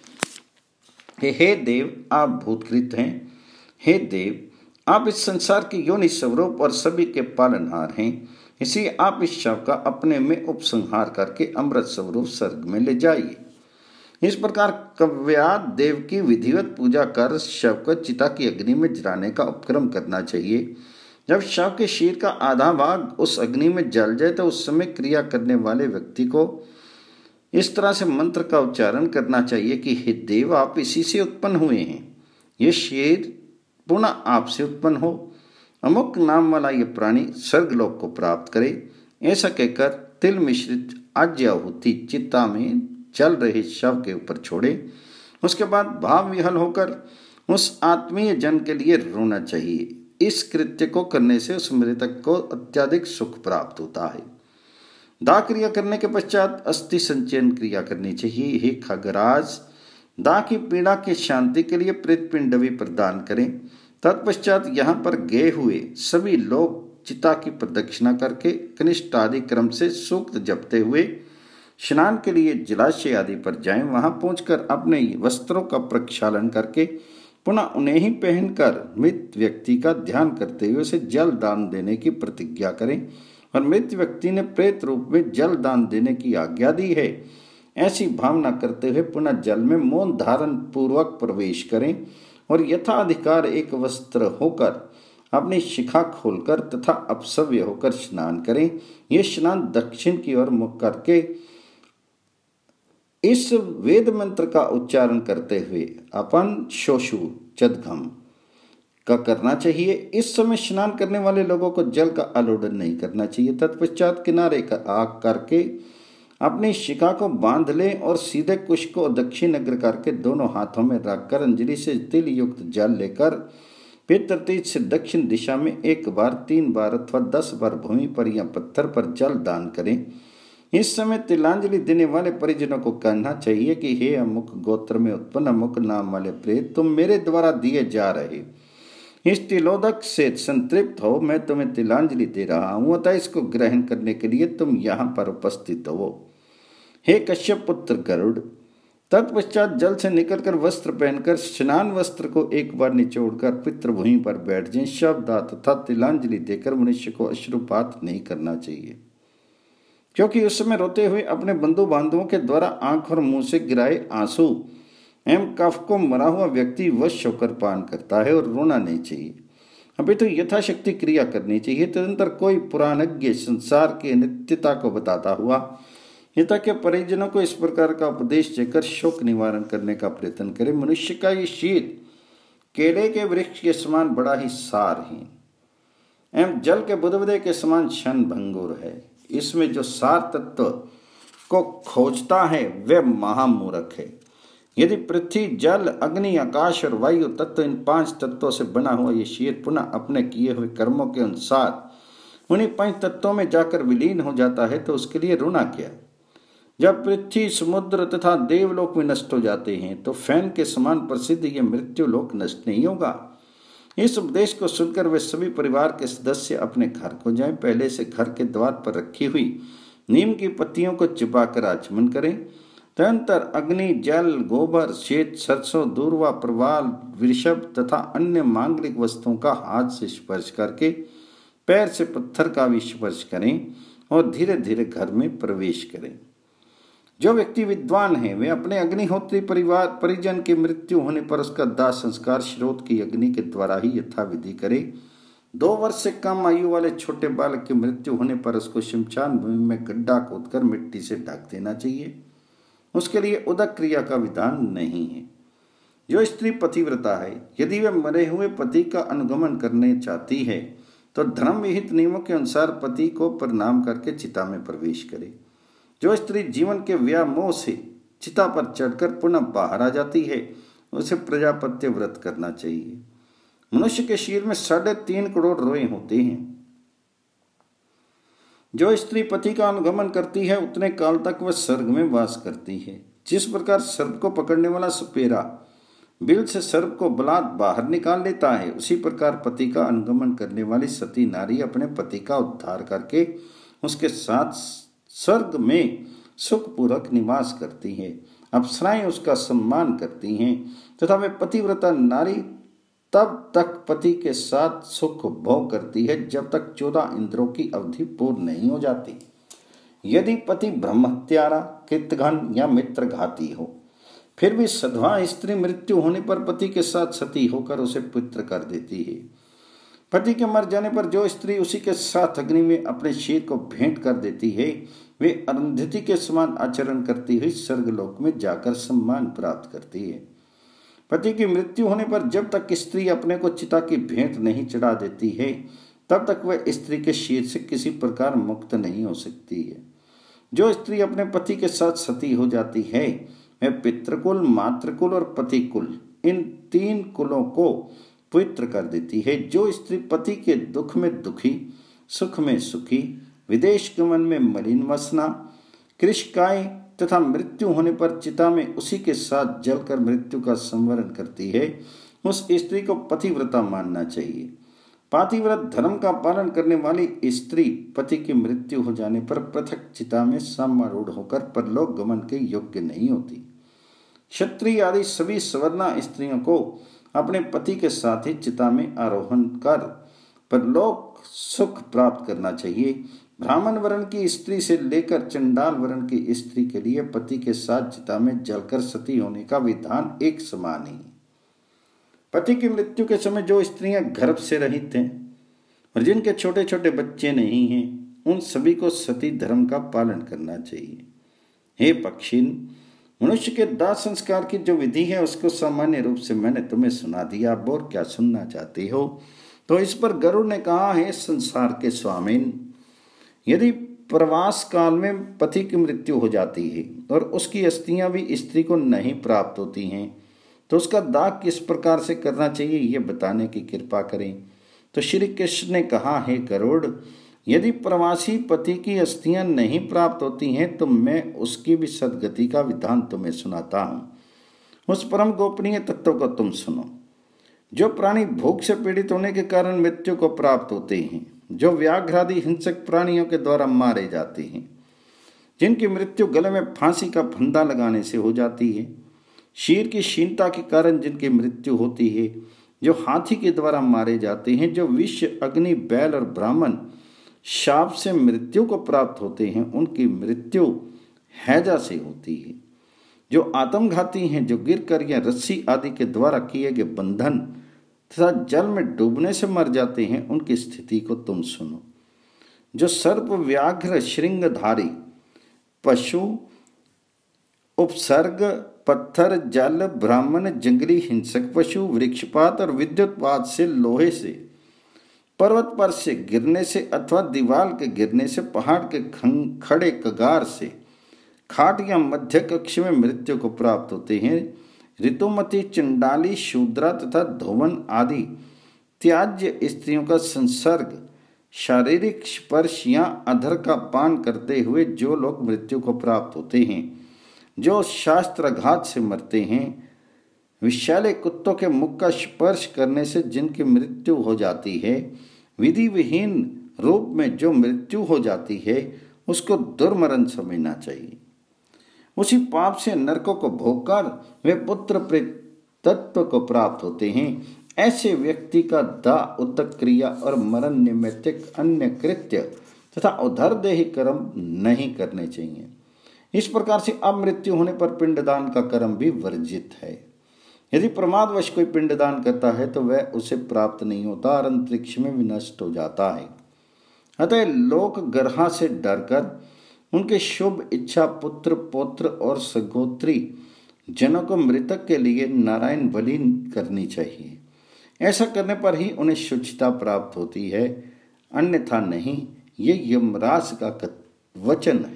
हे देव, आप भूतकृत हैं। हे देव, आप इस संसार के योनि स्वरूप और सभी के पालनहार हैं, इसलिए आप इस शव का अपने में उपसंहार करके अमृत स्वरूप स्वर्ग में ले जाइए। इस प्रकार कव्याद देव की विधिवत पूजा कर शव को चिता की अग्नि में जलाने का उपक्रम करना चाहिए। जब शव के शरीर का आधा भाग उस अग्नि में जल जाए तो उस समय क्रिया करने वाले व्यक्ति को इस तरह से मंत्र का उच्चारण करना चाहिए कि हे देव, आप इसी से उत्पन्न हुए हैं, ये शरीर पुनः आपसे उत्पन्न हो। अमुक नाम वाला ये प्राणी स्वर्गलोक को प्राप्त करे। ऐसा कहकर तिल मिश्रित आज्य आहुति चिता में चल रहे शव के ऊपर छोड़े। उसके बाद भाव विहल होकर उस आत्मीय जन के लिए रोना चाहिए। इस कृत्य को करने से उस मृतक को अत्यधिक सुख प्राप्त होता है। दाह क्रिया करने के पश्चात अस्थि संचयन क्रिया करनी चाहिए। हे खगराज, दाह की पीड़ा की शांति के लिए प्रेत पिंड भी प्रदान करें। तत्पश्चात यहाँ पर गए हुए सभी लोग चिता की प्रदक्षिणा करके कनिष्ठ आदि क्रम से सूक्त जपते हुए स्नान के लिए जलाशय आदि पर जाएं। वहां पहुंचकर अपने वस्त्रों का प्रक्षालन करके पुनः उन्हें ही पहनकर मृत व्यक्ति का ध्यान करते हुए उसे जल दान देने की प्रतिज्ञा करें और मृत व्यक्ति ने प्रेत रूप में जल दान देने की आज्ञा दी है, ऐसी भावना करते हुए पुनः जल में मौन धारण पूर्वक प्रवेश करें और यथाधिकार एक वस्त्र होकर अपनी शिखा खोलकर तथा अपसव्य होकर स्नान करें। यह स्नान दक्षिण की ओर मुख करके इस वेद मंत्र का उच्चारण करते हुए अपन शोषु चदघम का करना चाहिए। इस समय स्नान करने वाले लोगों को जल का आलोडन नहीं करना चाहिए। तत्पश्चात किनारे का आग करके अपनी शिखा को बांध ले और सीधे कुश को दक्षिण अग्र करके दोनों हाथों में रखकर अंजलि से तिल युक्त जल लेकर पितृ तीज से दक्षिण दिशा में 1 बार, 3 बार अथवा 10 बार भूमि पर या पत्थर पर जल दान करें। इस समय तिलांजलि देने वाले परिजनों को कहना चाहिए कि हे अमुक गोत्र में उत्पन्न अमुक नाम वाले प्रेत, तुम मेरे द्वारा दिए जा रहे इस तिलोदक से संतृप्त हो, मैं तुम्हें तिलांजलि दे रहा हूं, अतः इसको ग्रहण करने के लिए तुम यहाँ पर उपस्थित हो। हे कश्यप पुत्र गरुड़, तत्पश्चात जल से निकलकर वस्त्र पहनकर स्नान वस्त्र को एक बार निचोड़कर पितृभूमि पर बैठ जाएं। शब्द तथा तिलांजलि देकर मनुष्य को अश्रुपात नहीं करना चाहिए, क्योंकि उस समय रोते हुए अपने बंधु बांधवों के द्वारा आंख और मुंह से गिराए आंसू एवं कफ को मरा हुआ व्यक्ति वश होकर पान करता है और रोना नहीं चाहिए। अभी तो यथाशक्ति क्रिया करनी चाहिए। तदंतर कोई पुराणज्ञ संसार की नित्यता को बताता हुआ हिता के परिजनों को इस प्रकार का उपदेश देकर शोक निवारण करने का प्रयत्न करे। मनुष्य का ये शीत केले के वृक्ष के समान बड़ा ही सारहीन एवं जल के बुदबुदे के समान क्षण भंगुर है। इसमें जो सार तत्व को खोजता है वह महामूर्ख है। यदि पृथ्वी, जल, अग्नि, आकाश और वायु तत्व, इन 5 तत्वों से बना हुआ ये शरीर पुनः अपने किए हुए कर्मों के अनुसार उन्हीं 5 तत्वों में जाकर विलीन हो जाता है तो उसके लिए रोना क्या। जब पृथ्वी, समुद्र तथा देवलोक में नष्ट हो जाते हैं तो फैन के समान प्रसिद्ध ये मृत्यु लोक नष्ट नहीं होगा। इस उपदेश को सुनकर वे सभी परिवार के सदस्य अपने घर को जाएं। पहले से घर के द्वार पर रखी हुई नीम की पत्तियों को चिपाकर आचमन करें। तदंतर अग्नि, जल, गोबर, श्वेत, सरसों, दूर्वा, प्रवाल, वृषभ तथा अन्य मांगलिक वस्तुओं का हाथ से स्पर्श करके पैर से पत्थर का भी स्पर्श करें और धीरे धीरे घर में प्रवेश करें। जो व्यक्ति विद्वान है वे अपने अग्निहोत्री परिवार परिजन की मृत्यु होने पर उसका दाह संस्कार स्रोत की अग्नि के द्वारा ही यथाविधि करे। 2 वर्ष से कम आयु वाले छोटे बालक की मृत्यु होने पर उसको शमशान भूमि में गड्ढा खोदकर मिट्टी से ढक देना चाहिए। उसके लिए उदक क्रिया का विधान नहीं है। जो स्त्री पतिव्रता है, यदि वह मरे हुए पति का अनुगमन करने चाहती है तो धर्म विहित नियमों के अनुसार पति को प्रणाम करके चिता में प्रवेश करे। जो स्त्री जीवन के व्यामोह से चिता पर चढ़कर पुनः बाहर आ जाती है उसे प्रजापत्य व्रत करना चाहिए। मनुष्य के शरीर में 3.5 करोड़ रोए होते हैं। जो स्त्री पति का अनुगमन करती है उतने काल तक वह स्वर्ग में वास करती है। जिस प्रकार सर्प को पकड़ने वाला सपेरा बिल से सर्प को बलात् बाहर निकाल लेता है, उसी प्रकार पति का अनुगमन करने वाली सती नारी अपने पति का उद्धार करके उसके साथ स्वर्ग में सुखपूर्वक निवास करती है। अप्सराएं उसका सम्मान करती हैं तथा वे पतिव्रता नारी तब तक पति के साथ सुख भोग करती है जब तक 14 इंद्रों की अवधि पूर्ण नहीं हो जाती। यदि पति ब्रह्मत्यारा, कृतघ्न या मित्रघाती हो, फिर भी सधवा स्त्री मृत्यु होने पर पति के साथ सती होकर उसे पुत्र कर देती है। पति के मर जाने पर जो स्त्री उसी के साथ अग्नि में अपने शरीर को भेंट कर देती है वे अरुंधति के समान आचरण करती हुई स्वर्गलोक में जाकर सम्मान प्राप्त करती है। पति की मृत्यु होने पर जब तक स्त्री अपने को चिता की भेंट नहीं चढ़ा देती है तब तक वह स्त्री के शरीर से किसी प्रकार मुक्त नहीं हो सकती है। जो स्त्री अपने पति के साथ सती हो जाती है वह पितृकुल, मातृकुल और पतिकुल, इन 3 कुलों को पवित्र कर देती है। जो स्त्री पति के दुख में दुखी, सुख में सुखी, विदेश गमन में मलिन वसना, कृषकाय तथा मृत्यु होने पर चिता में उसी के साथ जलकर मृत्यु का संवरण करती है, उस स्त्री को पतिव्रता मानना चाहिए। पातिव्रत धर्म का पालन करने वाली स्त्री पति की मृत्यु हो जाने पर पृथक चिता में समारूढ़ होकर परलोक गमन के योग्य नहीं होती। क्षत्रिय आदि सभी सवर्णा स्त्रियों को अपने पति के साथ ही चिता में आरोहण कर परलोक सुख प्राप्त करना चाहिए। ब्राह्मण वर्ण की स्त्री से लेकर चंडाल वर्ण की स्त्री के लिए पति के साथ चिता में जलकर सती होने का विधान एक समान ही। पति की मृत्यु के समय जो स्त्रियां गर्भ से रहित हैं और जिनके छोटे छोटे बच्चे नहीं हैं उन सभी को सती धर्म का पालन करना चाहिए। हे पक्षिन, मनुष्य के दाह संस्कार की जो विधि है उसको सामान्य रूप से मैंने तुम्हें सुना दिया। अब और क्या सुनना चाहते हो? तो इस पर गरुड़ ने कहा, है संसार के स्वामिन, यदि प्रवास काल में पति की मृत्यु हो जाती है और उसकी अस्थियां भी स्त्री को नहीं प्राप्त होती हैं तो उसका दाह किस प्रकार से करना चाहिए ये बताने की कृपा करें। तो श्री कृष्ण ने कहा, हे गरुड़, यदि प्रवासी पति की अस्थियां नहीं प्राप्त होती हैं तो मैं उसकी भी सदगति का विधान तुम्हें सुनाता हूं। उस परम गोपनीय तत्व को तुम सुनो। जो प्राणी भूख से पीड़ित होने के कारण मृत्यु को प्राप्त होते हैं, जो व्याघ्रादि हिंसक प्राणियों के द्वारा मारे जाते हैं, जिनकी मृत्यु गले में फांसी का फंदा लगाने से हो जाती है, शीर की क्षीणता के कारण जिनकी मृत्यु होती है, जो हाथी के द्वारा मारे जाते हैं, जो विष, अग्नि, बैल और ब्राह्मण शाप से मृत्यु को प्राप्त होते हैं, उनकी मृत्यु हैजा से होती है। जो आत्मघाती हैं, जो गिरकर या रस्सी आदि के द्वारा किए गए बंधन तथा जल में डूबने से मर जाते हैं, उनकी स्थिति को तुम सुनो। जो सर्प, व्याघ्र, श्रृंगधारी पशु, उपसर्ग, पत्थर, जल, ब्राह्मण, जंगली हिंसक पशु, वृक्षपात और विद्युतपात से, लोहे से, पर्वत पर से गिरने से अथवा दीवार के गिरने से, पहाड़ के खड़े कगार से, खाट या मध्य कक्ष में मृत्यु को प्राप्त होते हैं। ऋतुमती, चंडाली, शूद्रा तथा धोवन आदि त्याज्य स्त्रियों का संसर्ग, शारीरिक स्पर्श या अधर का पान करते हुए जो लोग मृत्यु को प्राप्त होते हैं, जो शास्त्राघात से मरते हैं, विषैले कुत्तों के मुख का स्पर्श करने से जिनकी मृत्यु हो जाती है, विधि विहीन रूप में जो मृत्यु हो जाती है, उसको दुर्मरण समझना चाहिए। उसी पाप से नरकों को भोगकर वे पुत्र प्रेतत्व को प्राप्त होते हैं। ऐसे व्यक्ति का दाह, उद्दक क्रिया और मरण निमित्तक अन्य कृत्य तथा उधरदेही कर्म नहीं करने चाहिए। इस प्रकार से अमृत्यु होने पर पिंडदान का कर्म भी वर्जित है। यदि प्रमादवश कोई पिंडदान करता है तो वह उसे प्राप्त नहीं होता और अंतरिक्ष में विनष्ट हो जाता है। अतः लोक गर्हा से डरकर उनके शुभ इच्छा पुत्र, पौत्र और सगोत्री जनों को मृतक के लिए नारायण बलि करनी चाहिए। ऐसा करने पर ही उन्हें शुचिता प्राप्त होती है, अन्यथा नहीं। ये यमराज का वचन है।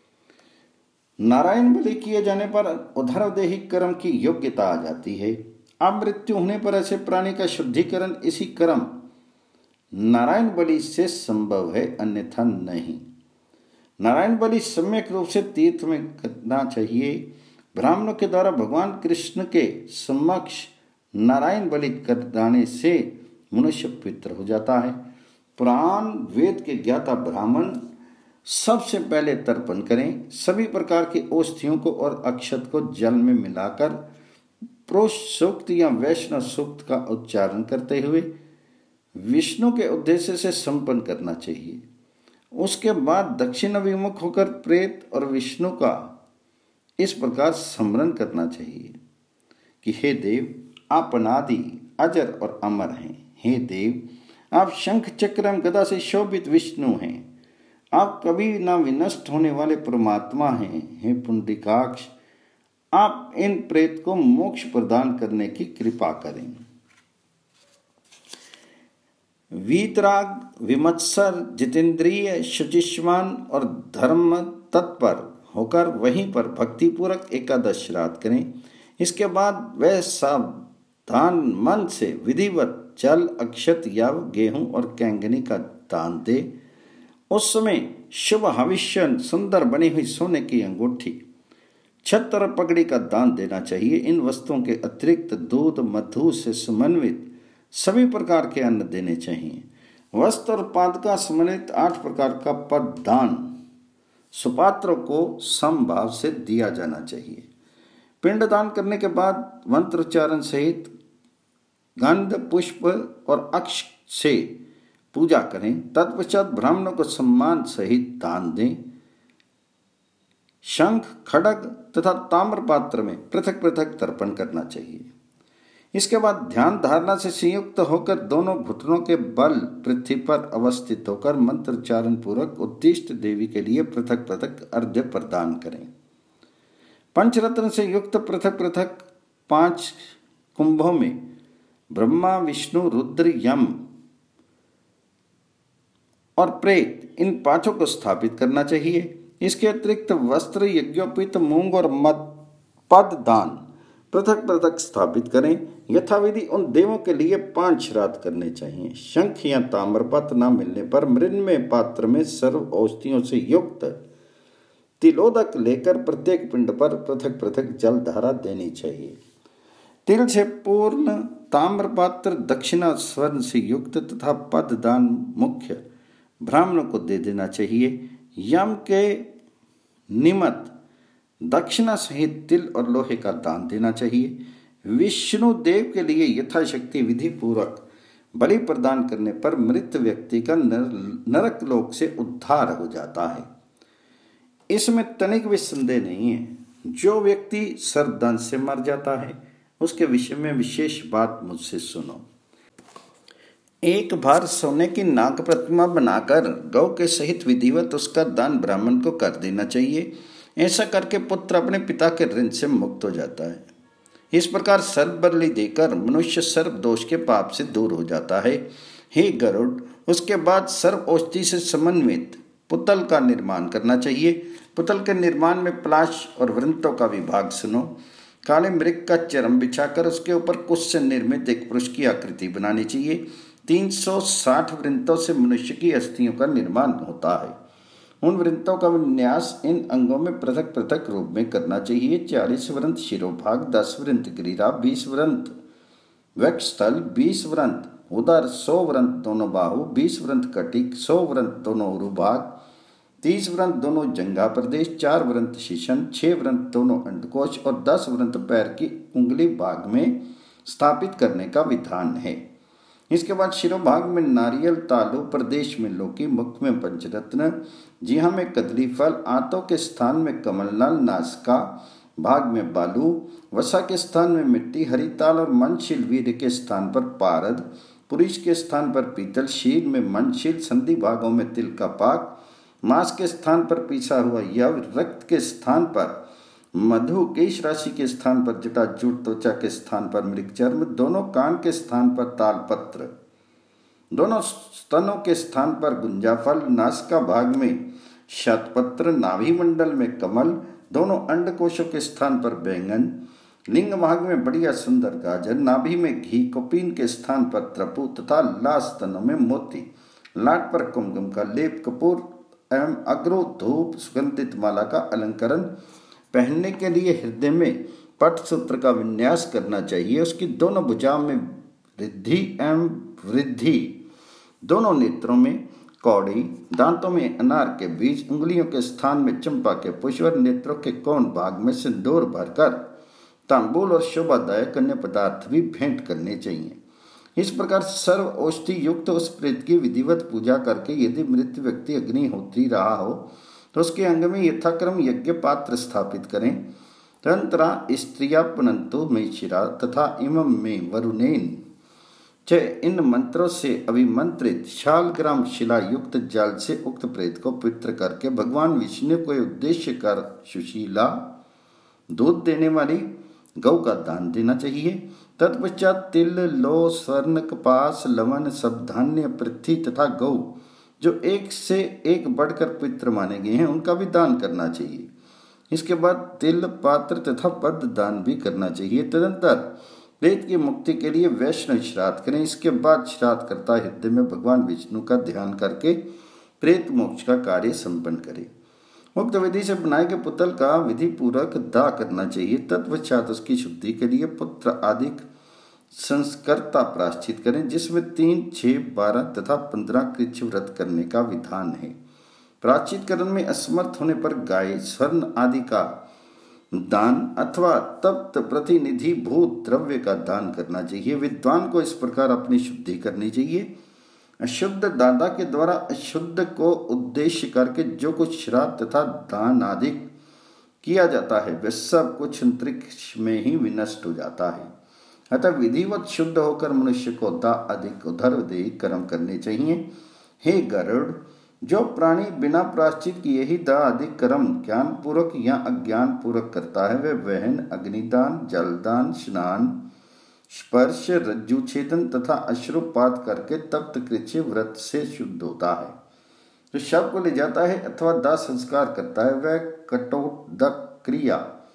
नारायण बलि किए जाने पर उधरदेही कर्म की योग्यता आ जाती है। अमृत्यु होने पर ऐसे प्राणी का शुद्धिकरण इसी कर्म नारायण बलि से संभव है, अन्यथा नहीं। नारायण बलि सम्यक रूप से तीर्थ में करना चाहिए। ब्राह्मणों के द्वारा भगवान कृष्ण के समक्ष नारायण बलि कराने से मनुष्य पवित्र हो जाता है। पुराण वेद के ज्ञाता ब्राह्मण सबसे पहले तर्पण करें। सभी प्रकार की औषधियों को और अक्षत को जल में मिलाकर प्रोष सूक्त या वैष्णव सूक्त का उच्चारण करते हुए विष्णु के उद्देश्य से संपन्न करना चाहिए। उसके बाद दक्षिण अभिमुख होकर प्रेत और विष्णु का इस प्रकार स्मरण करना चाहिए कि हे देव, आप अनादि, अजर और अमर हैं। हे देव, आप शंख, चक्र एवं गदा से शोभित विष्णु हैं। आप कभी ना विनष्ट होने वाले परमात्मा हैं। हे पुंडरीकाक्ष, आप इन प्रेत को मोक्ष प्रदान करने की कृपा करें। वीतराग, विमत्सर, जितेंद्रिय, शुचिष्मान और धर्म तत्पर होकर वहीं पर भक्तिपूर्वक एकादश श्राद्ध करें। इसके बाद वह सावधान मन से विधिवत जल, अक्षत, याव, गेहूं और कैंगनी का दान दे। उस समय शुभ हविष्य, सुंदर बनी हुई सोने की अंगूठी, छत्र और पगड़ी का दान देना चाहिए। इन वस्तुओं के अतिरिक्त दूध, मधु से समन्वित सभी प्रकार के अन्न देने चाहिए। वस्त्र और पादका समन्वित 8 प्रकार का पद दान सुपात्रों को समभाव से दिया जाना चाहिए। पिंडदान करने के बाद मंत्रोच्चारण सहित गंध, पुष्प और अक्ष से पूजा करें। तत्पश्चात ब्राह्मणों को सम्मान सहित दान दें। शंख, खड्ग तथा ताम्र पात्र में पृथक पृथक तर्पण करना चाहिए। इसके बाद ध्यान धारणा से संयुक्त होकर दोनों घुटनों के बल पृथ्वी पर अवस्थित होकर मंत्रोच्चारण पूर्वक उत्तिष्ठ देवी के लिए पृथक पृथक अर्घ्य प्रदान करें। पंचरत्न से युक्त पृथक पृथक 5 कुंभों में ब्रह्मा, विष्णु, रुद्र, यम और प्रेत, इन 5 को स्थापित करना चाहिए। इसके अतिरिक्त वस्त्र, यज्ञोपवीत, मूंग और मद पद दान पृथक पृथक स्थापित करें। यथाविधि उन देवों के लिए 5 श्राद्ध करने चाहिए। शंख या ताम्रपत्र न मिलने पर मृण्मय पात्र में सर्व औषधियों से युक्त तिलोदक लेकर प्रत्येक पिंड पर पृथक पृथक जल धारा देनी चाहिए। तिल से पूर्ण ताम्रपात्र दक्षिणा स्वर्ण से युक्त तथा पददान मुख्य ब्राह्मणों को दे देना चाहिए। यम के निमित्त दक्षिणा सहित तिल और लोहे का दान देना चाहिए। विष्णु देव के लिए यथाशक्ति विधि पूर्वक बलि प्रदान करने पर मृत व्यक्ति का नरक लोक से उद्धार हो जाता है। इसमें तनिक भी संदेह नहीं है। जो व्यक्ति सर्पदंश से मर जाता है उसके विषय में विशेष बात मुझसे सुनो। एक बार सोने की नाग प्रतिमा बनाकर गौ के सहित विधिवत उसका दान ब्राह्मण को कर देना चाहिए। ऐसा करके पुत्र अपने पिता के ऋण से मुक्त हो जाता है। इस प्रकार सर्प बलि देकर मनुष्य सर्प दोष के पाप से दूर हो जाता है। हे गरुड़, उसके बाद सर्प औषधि से समन्वित पुतल का निर्माण करना चाहिए। पुतल के निर्माण में पलाश और वृंतों का विभाग सुनो। काले मृग का चर्म बिछाकर उसके ऊपर कुश से निर्मित एक पुरुष की आकृति बनानी चाहिए। 360 वृंतों से मनुष्य की अस्थियों का निर्माण होता है। उन वृंतों का विन्यास इन अंगों में पृथक पृथक रूप में करना चाहिए। 40 वृंत शिरोभाग, 10 वृंत गिरिरा, 20 वृंत वक्षस्थल, 20 वृंत उदर, 100 वृंत दोनों बाहु, 20 वृंत कटिक, 100 वृंत दोनों उरुभाग, 30 वृंत दोनों जंघा प्रदेश, 4 वृंत शीशन, 6 वृंत दोनों अंडकोश और 10 वृंत पैर की उंगली भाग में स्थापित करने का विधान है। इसके बाद शिरोभाग में नारियल, तालु, प्रदेश में लौकी, मुख में पंचरत्न, जिहा में कदली फल, आंतों के स्थान में कमलनल, नासिका भाग में बालू, वसा के स्थान में मिट्टी, हरिताल और मनशील, वीर के स्थान पर पारद, पुरुष के स्थान पर पीतल, शीर में मनशील, संधि भागों में तिल का पाक, मांस के स्थान पर पीसा हुआ यव, रक्त के स्थान पर मधु, केश राशि के स्थान पर जटाजूट, त्वचा के स्थान पर मृगचर्म, दोनों कान के स्थान पर तालपत्र, दोनों स्तनों के स्थान पर गुंजाफल, नासिका भाग में शतपत्र, नाभि मंडल में कमल, दोनों अंडकोशों के स्थान पर बैंगन, लिंग भाग में बढ़िया सुंदर गाजर, नाभि में घी, कौपीन के स्थान पर त्रपु तथा लाल स्तनों में मोती, लाट पर कुमकुम का लेप, कपूर एवं अग्रो धूप, सुगंधित माला का अलंकरण, पहनने के लिए हृदय में पट सूत्र का विन्यास करना चाहिए। उसकी दोनों भुजाओं में रिद्धि एवं वृद्धि, दोनों नेत्रों में कौड़ी, दांतों में अनार के बीज, उंगलियों के स्थान में चंपा के पुष्प और नेत्रों के कोण भाग में सिंदूर भरकर तांबूल और शोभादायक अन्य पदार्थ भी भेंट करने चाहिए। इस प्रकार सर्व औषधि युक्त उस प्रेत की विधिवत पूजा करके यदि मृत व्यक्ति अग्निहोत्री रहा हो तो उसके अंग में यथाक्रम यज्ञ पात्र स्थापित करें। तंत्रा स्त्रिया पुनंतु में शिरा तथा इमं में वरुणेन च, इन मंत्रों से अभिमंत्रित शालग्राम शिला युक्त जल से उक्त प्रेत को पवित्र करके भगवान विष्णु को उद्देश्य कर सुशीला दूध देने वाली गौ का दान देना चाहिए। तत्पश्चात तिल, लौ, स्वर्ण, कपास, लवण, सब धान्य, पृथ्वी तथा गौ जो एक से एक बढ़कर पवित्र माने गए हैं उनका भी दान करना चाहिए। इसके बाद तिल, पात्र तथा पद दान भी करना चाहिए। तदंतर प्रेत की मुक्ति के लिए वैष्णव श्राद्ध करें। इसके बाद श्राद्ध करता हृदय में भगवान विष्णु का ध्यान करके प्रेत मोक्ष का कार्य संपन्न करे। उक्त विधि से बनाए गए पुतल का विधि पूर्वक दाह करना चाहिए। तत्पश्चात उसकी शुद्धि के लिए पुत्र आदि संस्कर्ता प्रायश्चित करें, जिसमें 3, 6, 12 तथा 15 कृच्छ व्रत करने का विधान है। प्रायश्चित करने में असमर्थ होने पर गाय, स्वर्ण आदि का दान अथवा तप्त प्रतिनिधि भूत द्रव्य का दान करना चाहिए। विद्वान को इस प्रकार अपनी शुद्धि करनी चाहिए। अशुद्ध दादा के द्वारा अशुद्ध को उद्देश्य करके जो कुछ श्राद्ध तथा दान आदि किया जाता है वह सब कुछ अंतरिक्ष में ही विनष्ट हो जाता है। अतः विधिवत शुद्ध होकर मनुष्य को दाह अधिक उधर्वदेही कर्म करने चाहिए। हे गरुड़, जो प्राणी बिना प्रायश्चित किए ही दाह अधिक कर्म ज्ञान पूर्वक या अज्ञान पूर्वक करता है वह वहन, अग्निदान, जलदान, स्नान, स्पर्श, रज्जु छेदन तथा अश्रुपात करके तप्त कृच्छ व्रत से शुद्ध होता है। जो शव को ले जाता है अथवा दाह संस्कार करता है वह कटोदक क्रिया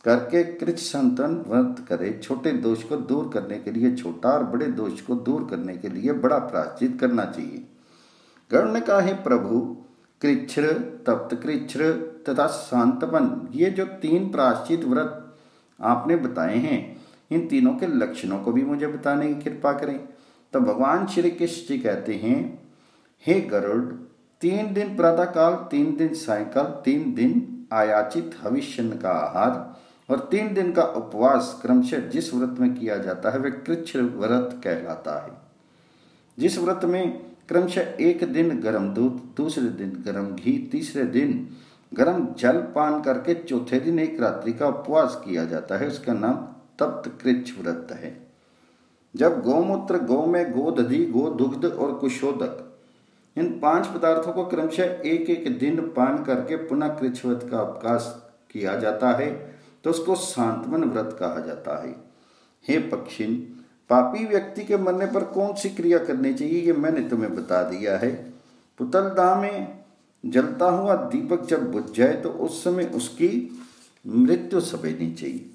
करके कृच संतन व्रत करे। छोटे दोष को दूर करने के लिए छोटा और बड़े दोष को दूर करने के लिए बड़ा प्रायश्चित करना चाहिए। गरुड़ ने कहा, हे प्रभु, कृच्छ्र, तप्त कृच्छ्र तथा शांतवन, ये जो 3 प्रायश्चित व्रत आपने बताए हैं, इन तीनों के लक्षणों को भी मुझे बताने की कृपा करें। तो भगवान श्री कृष्ण जी कहते हैं, हे गरुड़, 3 दिन प्रातःकाल, 3 दिन सायंकाल, 3 दिन आयाचित हविष्यन्न का आहार और 3 दिन का उपवास क्रमशः जिस व्रत में किया जाता है वह कृच्छ व्रत कहलाता है। जिस व्रत में क्रमशः एक दिन गर्म दूध, दूसरे दिन गर्म घी, तीसरे दिन गर्म जल पान करके चौथे दिन एक रात्रि का उपवास किया जाता है, उसका नाम तप्त कृच्छ व्रत है। जब गौमूत्र, गोमय, गोदधि, गोदुग्ध और कुशोदक, इन 5 पदार्थों को क्रमशः एक एक दिन पान करके पुनः कृच्छ व्रत का उपवास किया जाता है तो उसको शांतवन व्रत कहा जाता है। हे पक्षिन, पापी व्यक्ति के मरने पर कौन सी क्रिया करनी चाहिए ये मैंने तुम्हें बता दिया है। पुतलदाह में जलता हुआ दीपक जब बुझ जाए तो उस समय उसकी मृत्यु सपेनी चाहिए।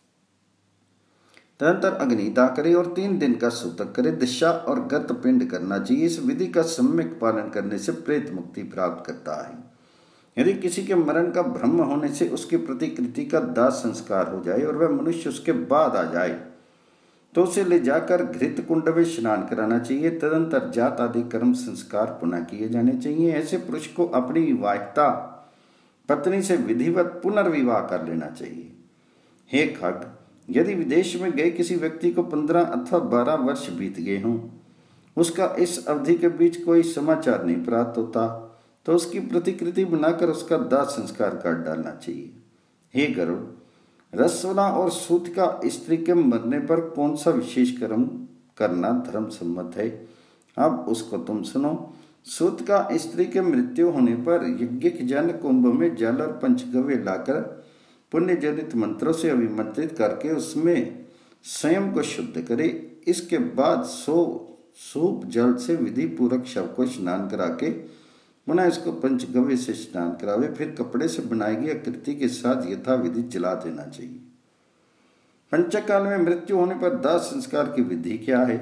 तदंतर अग्निदाह करे और 3 दिन का सूतक करे। दशा और गत पिंड करना चाहिए। इस विधि का सम्यक पालन करने से प्रेत मुक्ति प्राप्त करता है। यदि किसी के मरण का भ्रम होने से उसकी प्रतिकृति का दाह संस्कार हो जाए और वह मनुष्य उसके बाद आ जाए तो उसे ले जाकर घृत कुंड में स्नान कराना चाहिए। तदंतर जात आदि कर्म संस्कार पुनः किए जाने चाहिए। ऐसे पुरुष को अपनी विवाहिता पत्नी से विधिवत पुनर्विवाह कर लेना चाहिए। हे खग, यदि विदेश में गए किसी व्यक्ति को 15 अथवा 12 वर्ष बीत गए हों, उसका इस अवधि के बीच कोई समाचार नहीं प्राप्त होता तो उसकी प्रतिकृति बनाकर उसका दाह संस्कार कर डालना चाहिए। हे गरुड़, रसवला और सूत का स्त्री के मरने पर कौन सा विशेष कर्म करना धर्म सम्मत है, अब उसको तुम सुनो। सूत का स्त्री के मृत्यु होने पर यज्ञिक जन कुंभ में जल और पंचगव्य लाकर पुण्य जनित मंत्रों से अभिमंत्रित करके उसमें स्वयं को शुद्ध करे। इसके बाद सूप जल से विधि पूर्वक शव को स्नान करा के पुनः इसको पंचगव्य से स्नान करावे, फिर कपड़े से बनाई गई आकृति के साथ यथाविधि जला देना चाहिए। पंचकाल में मृत्यु होने पर दाह संस्कार की विधि क्या है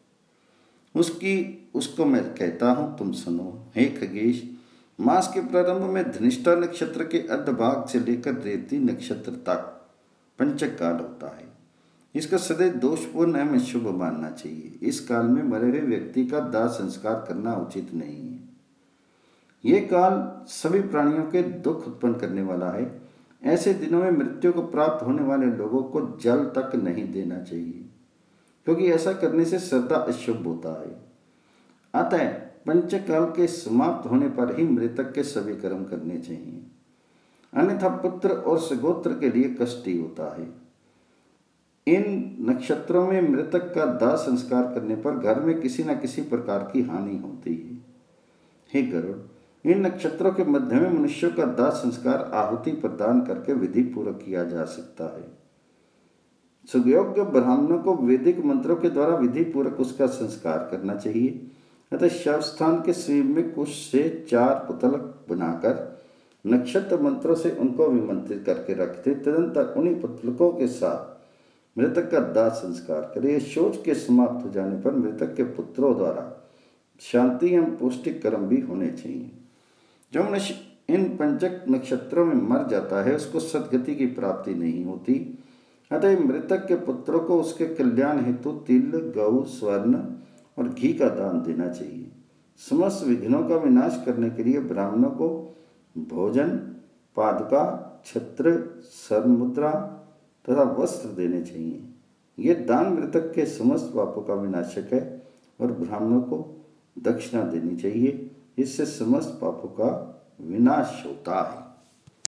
उसको मैं कहता हूं, तुम सुनो। हे खगेश, मास के प्रारंभ में धनिष्ठा नक्षत्र के अर्धभाग से लेकर रेवती नक्षत्र तक पंचकाल होता है। इसका सदैव दोषपूर्ण एवं शुभ मानना चाहिए। इस काल में मरे हुए व्यक्ति का दाह संस्कार करना उचित नहीं है। ये काल सभी प्राणियों के दुख उत्पन्न करने वाला है। ऐसे दिनों में मृत्यु को प्राप्त होने वाले लोगों को जल तक नहीं देना चाहिए, क्योंकि ऐसा करने से श्रद्धा अशुभ होता है। अतः पंचकाल के समाप्त होने पर ही मृतक के सभी कर्म करने चाहिए, अन्यथा पुत्र और सगोत्र के लिए कष्टी होता है। इन नक्षत्रों में मृतक का दाह संस्कार करने पर घर में किसी न किसी प्रकार की हानि होती है। हे गरुड़, इन नक्षत्रों के मध्य में मनुष्यों का दाह संस्कार आहुति प्रदान करके विधि पूर्वक किया जा सकता है। सुयोग्य ब्राह्मणों को वैदिक मंत्रों के द्वारा विधि पूर्वक उसका संस्कार करना चाहिए। अतः शव स्थान के शिव में कुश से 4 पुतल बनाकर नक्षत्र मंत्रों से उनको विमंत्रित करके रखते। तदंतर उन्हीं पुतलकों के साथ मृतक का दाह संस्कार करे। शोच के समाप्त हो जाने पर मृतक के पुत्रों द्वारा शांति एवं पौष्टिक कर्म भी होने चाहिए। जो मनुष्य इन पंचक नक्षत्रों में मर जाता है उसको सदगति की प्राप्ति नहीं होती। अतः मृतक के पुत्रों को उसके कल्याण हेतु तिल, गौ, स्वर्ण और घी का दान देना चाहिए। समस्त विघ्नों का विनाश करने के लिए ब्राह्मणों को भोजन, पादुका, छत्र, सर्वमुद्रा तथा वस्त्र देने चाहिए। ये दान मृतक के समस्त पापों का विनाशक है और ब्राह्मणों को दक्षिणा देनी चाहिए। इससे समस्त पापों का विनाश होता है।